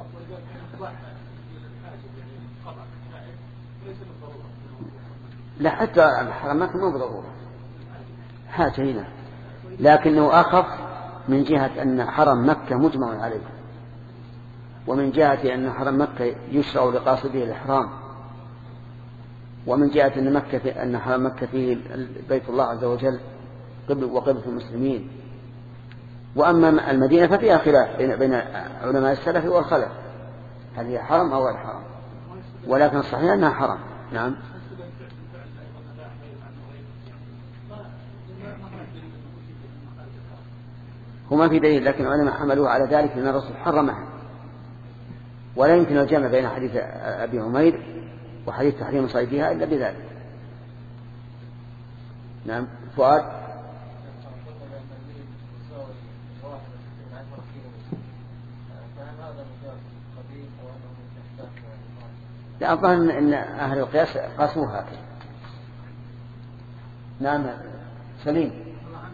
لا حتى الحرمات مو بضرورة حاجة هنا، لكنه أخف من جهة أن حرم مكة مجمع عليه، ومن جهة أن حرم مكة يشرع لقاصده الإحرام، ومن جهة أن مكة في أن حرم مكة فيه بيت الله عز وجل وقبلة المسلمين. وأما المدينة ففيها خلاف بين علماء السلف والخلف هل هي حرم أو غير حرم، ولكن الصحيح أنها حرم. نعم. هو ما في دليل، لكن العلماء حملوه على ذلك لأن الرسول حرمها، ولا يمكن الجمع بين حديث أبي عمير وحديث تحريم صيدها إلا بذلك. نعم. فؤاد. لا أظن أن أهل القياس قاسوها هكذا. نعم سليم.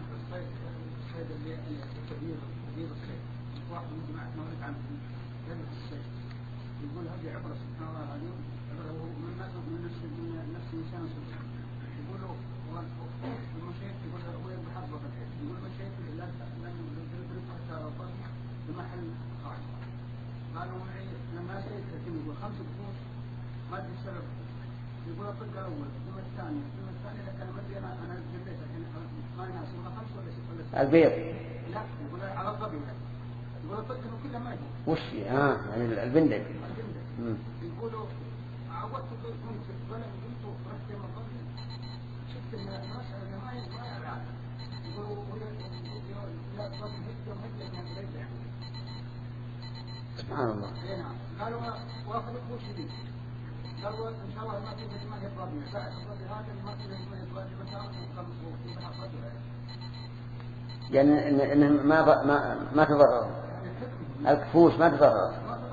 يقول هذه عبرة سبحان الله العظيم عبرة من من نفس من نفس الإنسان سبحانه. يقولوا المشايخ يقول هو يبحث وقت يقول المشايخ لا لن يدرك حتى الطرف بمحل خاص. قالوا معي لما سيد كثير يقول خمس بخوص ما أدري السبب. يقول الطب الأول ثم الثاني ثم الثاني إذا كان مدري أنا أنا جبت الحين ما يناسب ولا خمس ولا ست ولا ست. البيض. لا يقول على الطبيعة. يقول الطب إنه كله ما يجوز. وش آه يعني البندق. يقولوا عودت كنت ولا كنت رحت من قبل شفت ان المسألة ما ما يعلم يقولوا لا تفضل هجة وهجة من ليس سبحان الله. قالوا واخذ الفوش جديد قالوا ان شاء الله ما تجد ما يطلبني بعد الرجل هذا ما تجد ما يطلبني مثلا وخلصوا في حصته يعني إن إنه ما ما ما تضرر الكفوش ما تضرر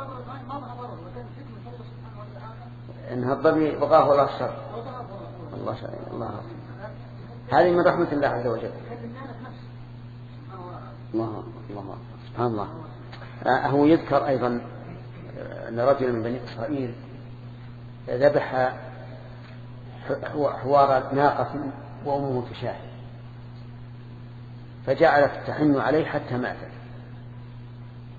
إنها الضبي بقاه الله الشر. الله شاء الله. هذه من رحمة الله عز وجل. الله الله سبحان الله. هو يذكر أيضا أن رجل من بني إسرائيل ذبح حوار ناقة وأمه تشاهد فجعلت تحن عليه حتى ماتت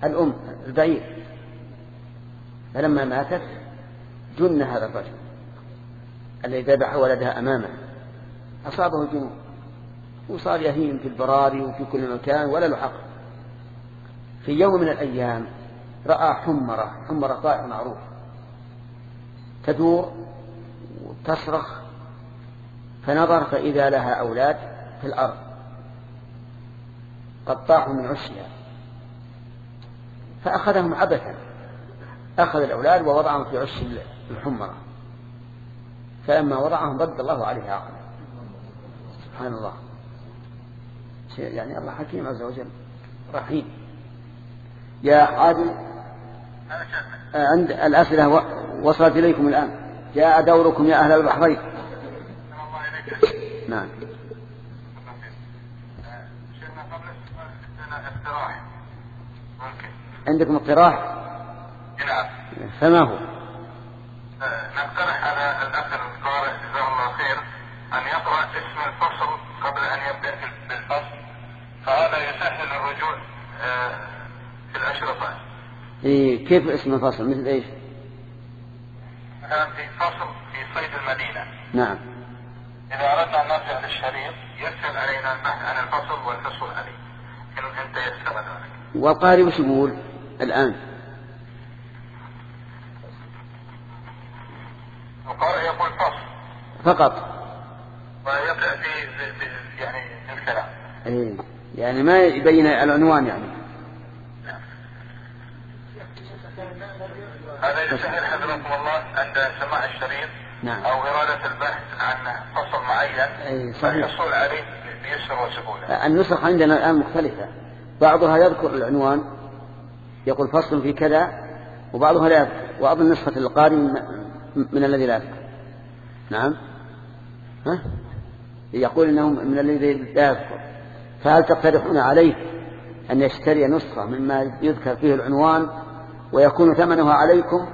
الأم البعير، فلما ماتت جن هذا الرجل الذي ذبح ولدها أمامه، أصابه الجنون وصار يهيم في البراري وفي كل مكان ولا له حق. في يوم من الأيام رأى حمرة حمرة طائر معروف تدور وتصرخ، فنظر فإذا لها أولاد في الأرض قد طاحوا من عشها، فأخذهم عبثا، أخذ الأولاد ووضعهم في عش الحمرة، فلما وضعهم رد الله عليه عقله. سبحان الله، يعني الله حكيم عز وجل رحيم. يا عادل عند الأسئلة وصلت إليكم الآن، جاء دوركم يا أهل البحرين. نعم. عندكم اقتراح؟ نعم. فما هو؟ نقترح على الأخ القارئ جزاه الله خير أن يقرأ اسم الفصل قبل أن يبدأ بالفصل، فهذا يسهل الرجوع في الأشرطة. إيه كيف اسم الفصل؟ مثل إيش؟ مثلا في فصل في صيد المدينة. نعم. إذا أردنا أن نرجع للشريط يسهل علينا البحث عن الفصل والحصول عليه إن أنت يسر ذلك. والقارئ وش يقول الآن؟ القارئ يقول فصل فقط ويبدأ في يعني الكلام. إيه يعني ما يبين العنوان يعني. هذا يسهل حفظكم الله عند سماع الشريط. نعم. أو إرادة البحث عن فصل معين. أي صحيح. الحصول عليه بيسر وسهولة. النسخ عندنا الآن مختلفة، بعضها يذكر العنوان يقول فصل في كذا، وبعضها لا يذكر، وأظن نسخة القارئ من الذي لا يذكر. نعم. ها؟ يقول إنه من الذي لا يذكر. فهل تقترحون عليه أن يشتري نسخة مما يذكر فيه العنوان ويكون ثمنها عليكم؟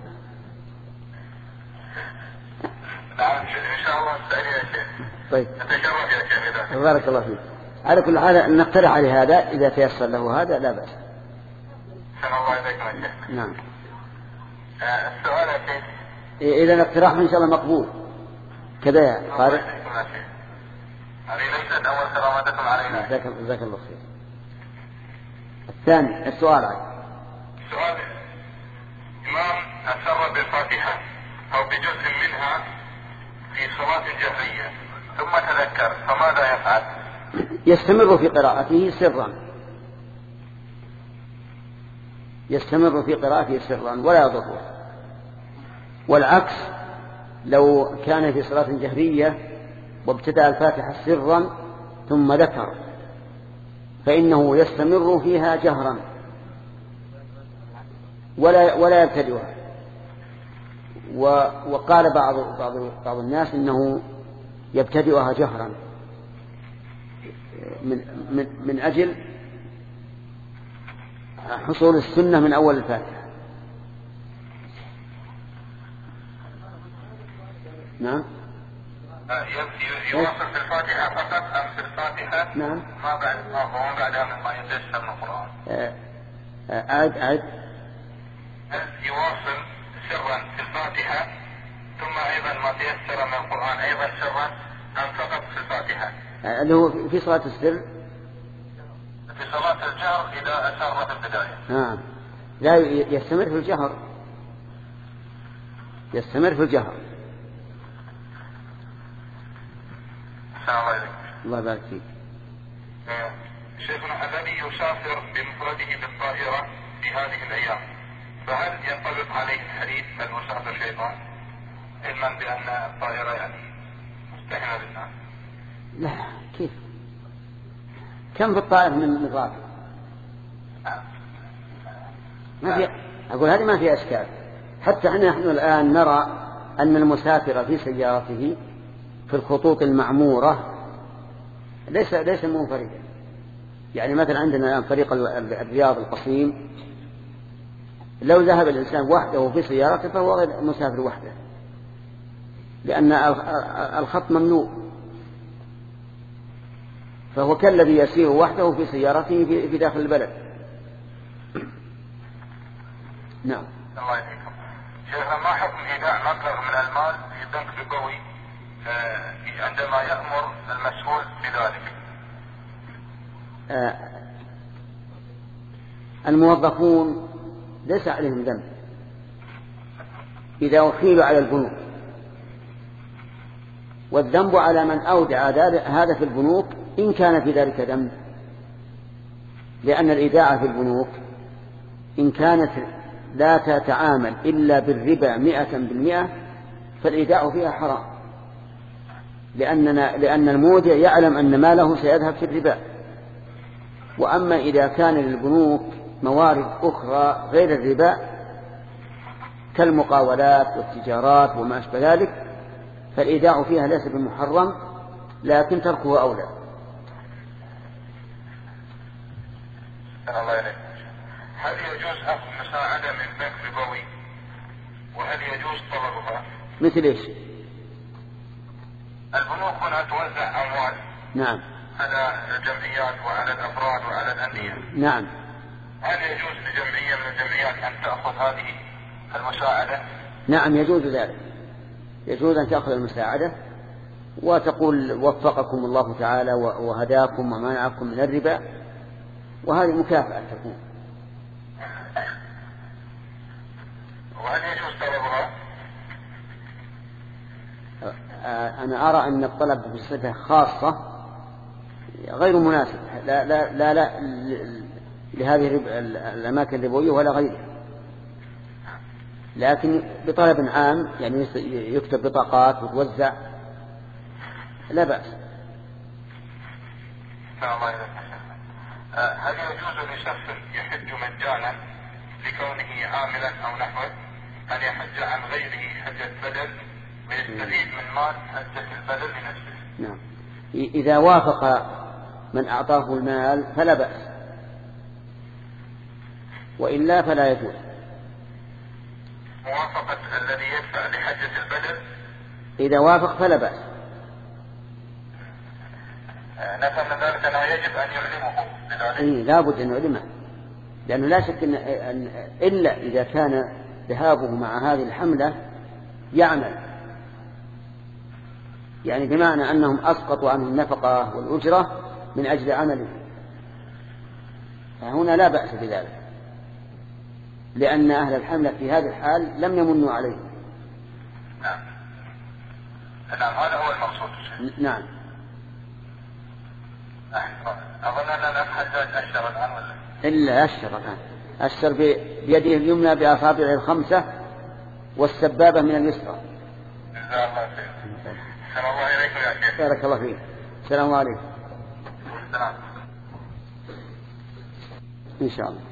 نعم إن شاء الله نستعين يا شيخ. طيب. نتشرف يا شيخ. بارك الله فيك. على كل حال نقترح عليه هذا إذا تيسر له هذا لا بأس. سلام الله عليكم يا شيخ. نعم. آه السؤال يا شيخ. إذا الاقتراح إن شاء الله مقبول كذا يا قارئ. هذه ليست أول كرامتكم علينا. جزاك الله خير. الثاني السؤال عاد. السؤال إمام أسر بالفاتحة أو بجزء منها في صلاة جهرية ثم تذكر فماذا يفعل؟ يستمر في قراءته سرا، يستمر في قراءته سرا ولا يضره. والعكس لو كان في صلاة جهرية وابتدأ الفاتحة سرا ثم ذكر فإنه يستمر فيها جهرا ولا ولا يبتدئها. وقال بعض بعض بعض الناس إنه يبتدئها جهرا من من من أجل حصول السنة من أول الفاتحة. نعم. يواصل في الفاتحة فقط أم في الفاتحة؟ نعم. ما بعد ما بعدها مما يتيسر من القرآن. أعد أعد. يواصل سرا في الفاتحة ثم أيضا ما تيسر من القرآن أيضا سرا أم فقط في الفاتحة؟ اللي هو في صلاة السر. في صلاة الجهر إذا أسر في البداية. نعم. لا يستمر في الجهر، يستمر في الجهر. السلام عليكم. الله يبارك فيك. شيخنا الذي يسافر بمفرده بالطائرة في هذه الأيام فهل ينطبق عليه الحديث المسافر شيطان علما بأن الطائرة يعني مستحيلة بالناس؟ لا كيف؟ كم في الطائر من راكب؟ ما في. أقول هذه ما في أشكال. حتى احنا نحن الآن نرى أن المسافر في سيارته في الخطوط المعمورة ليس ليس منفردا. يعني مثلا عندنا الآن طريق الرياض القصيم، لو ذهب الإنسان وحده في سيارته فهو غير مسافر وحده، لأن الخط ممنوع، فهو كالذي يسير وحده في سيارته في داخل البلد. نعم. الله يهديكم. شيخنا ما حكم إيداع مبلغ من المال في بنك ربوي عندما يأمر المسؤول بذلك؟ آه الموظفون ليس عليهم ذنب إذا وكيلوا على البنوك، والذنب على من أودع هذا في البنوك إن كان في ذلك ذنب، لأن الإيداع في البنوك إن كانت لا تتعامل إلا بالربا مئة بالمئة فالإيداع فيها حرام، لأننا لأن المودع يعلم أن ماله سيذهب في الربا. وأما إذا كان للبنوك موارد أخرى غير الربا كالمقاولات والتجارات وما أشبه ذلك فالإيداع فيها ليس بمحرم، لكن تركه أولى. الله يليك. هل يجوز أخذ مساعدة من بنك ربوي وهل يجوز طلبها؟ مثل إيش؟ البنوك هنا توزع أموال نعم على الجمعيات وعلى الأفراد وعلى الأندية. نعم. هل يجوز لجمعية من الجمعيات أن تأخذ هذه المساعدة؟ نعم يجوز ذلك، يجوز أن تأخذ المساعدة وتقول وفقكم الله تعالى وهداكم ومنعكم من الربا، وهذه مكافأة تكون. وهل يجوز طلبها؟ أنا أرى أن الطلب بصفة خاصة غير مناسب، لا لا لا, لا لهذه الأماكن الربوية ولا غيرها، لكن بطلب عام يعني يكتب بطاقات وتوزع لا بأس. هل يجوز لشخص يحج مجانا لكونه عاملا أو نحوه أن يحج عن غيره حجة بدل ويستفيد من مال حجة البدل لنفسه؟ نعم، إذا وافق من أعطاه المال فلا بأس، وإلا فلا يجوز. موافقة الذي يدفع لحجة البدل إذا وافق فلا بأس. نفهم من ذلك أنه يجب أن يعلمه بذلك. إيه لا بد أن يعلمه، لأنه لا شك إن إلا إذا كان ذهابه مع هذه الحملة يعمل، يعني بمعنى أنهم أسقطوا عنه النفقة والأجرة من أجل عمله، فهنا لا بأس بذلك، لأن أهل الحملة في هذا الحال لم يمنوا عليه. نعم نعم هذا هو المقصود. نعم. أظن أن الحجاج أشر الآن ولا؟ إلا أشر الآن، أشر بيده اليمنى بأصابعه الخمسة والسبابة من اليسرى. جزاه الله خير. السلام الله عليكم يا شيخ. بارك الله فيك. السلام عليكم. السلام. إن شاء الله.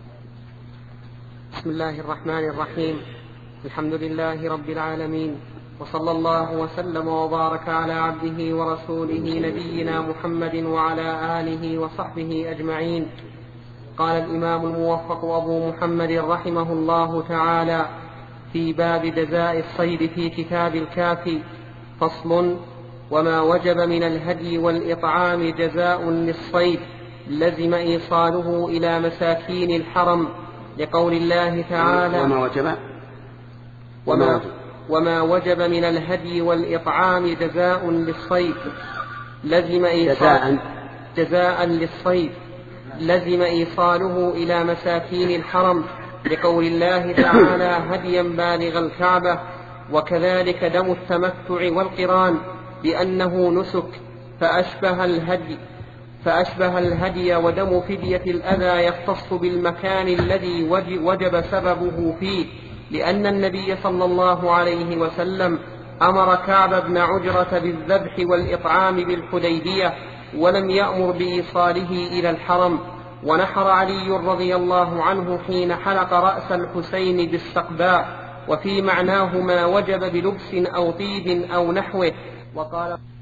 بسم الله الرحمن الرحيم. الحمد لله رب العالمين، وصلى الله وسلم وبارك على عبده ورسوله نبينا محمد وعلى آله وصحبه أجمعين. قال الإمام الموفق أبو محمد رحمه الله تعالى في باب جزاء الصيد في كتاب الكافي: فصل: وما وجب من الهدي والإطعام جزاء للصيد لزم إيصاله إلى مساكين الحرم، لقول الله تعالى: وما وجب وما, وما وجب من الهدي والإطعام جزاء للصيد لزم إيصاله جزاء للصيد لزم إيصاله إلى مساكين الحرم، لقول الله تعالى: هديا بالغ الكعبة. وكذلك دم التمتع والقران، لأنه نسك فأشبه الهدي فأشبه الهدي ودم فدية الأذى يختص بالمكان الذي وجب سببه فيه، لأن النبي صلى الله عليه وسلم أمر كعب بن عجرة بالذبح والإطعام بالحديبية ولم يأمر بإيصاله إلى الحرم. ونحر علي رضي الله عنه حين حلق رأس الحسين بالسقباء، وفي معناه ما وجب بلبس أو طيب أو نحوه. وقال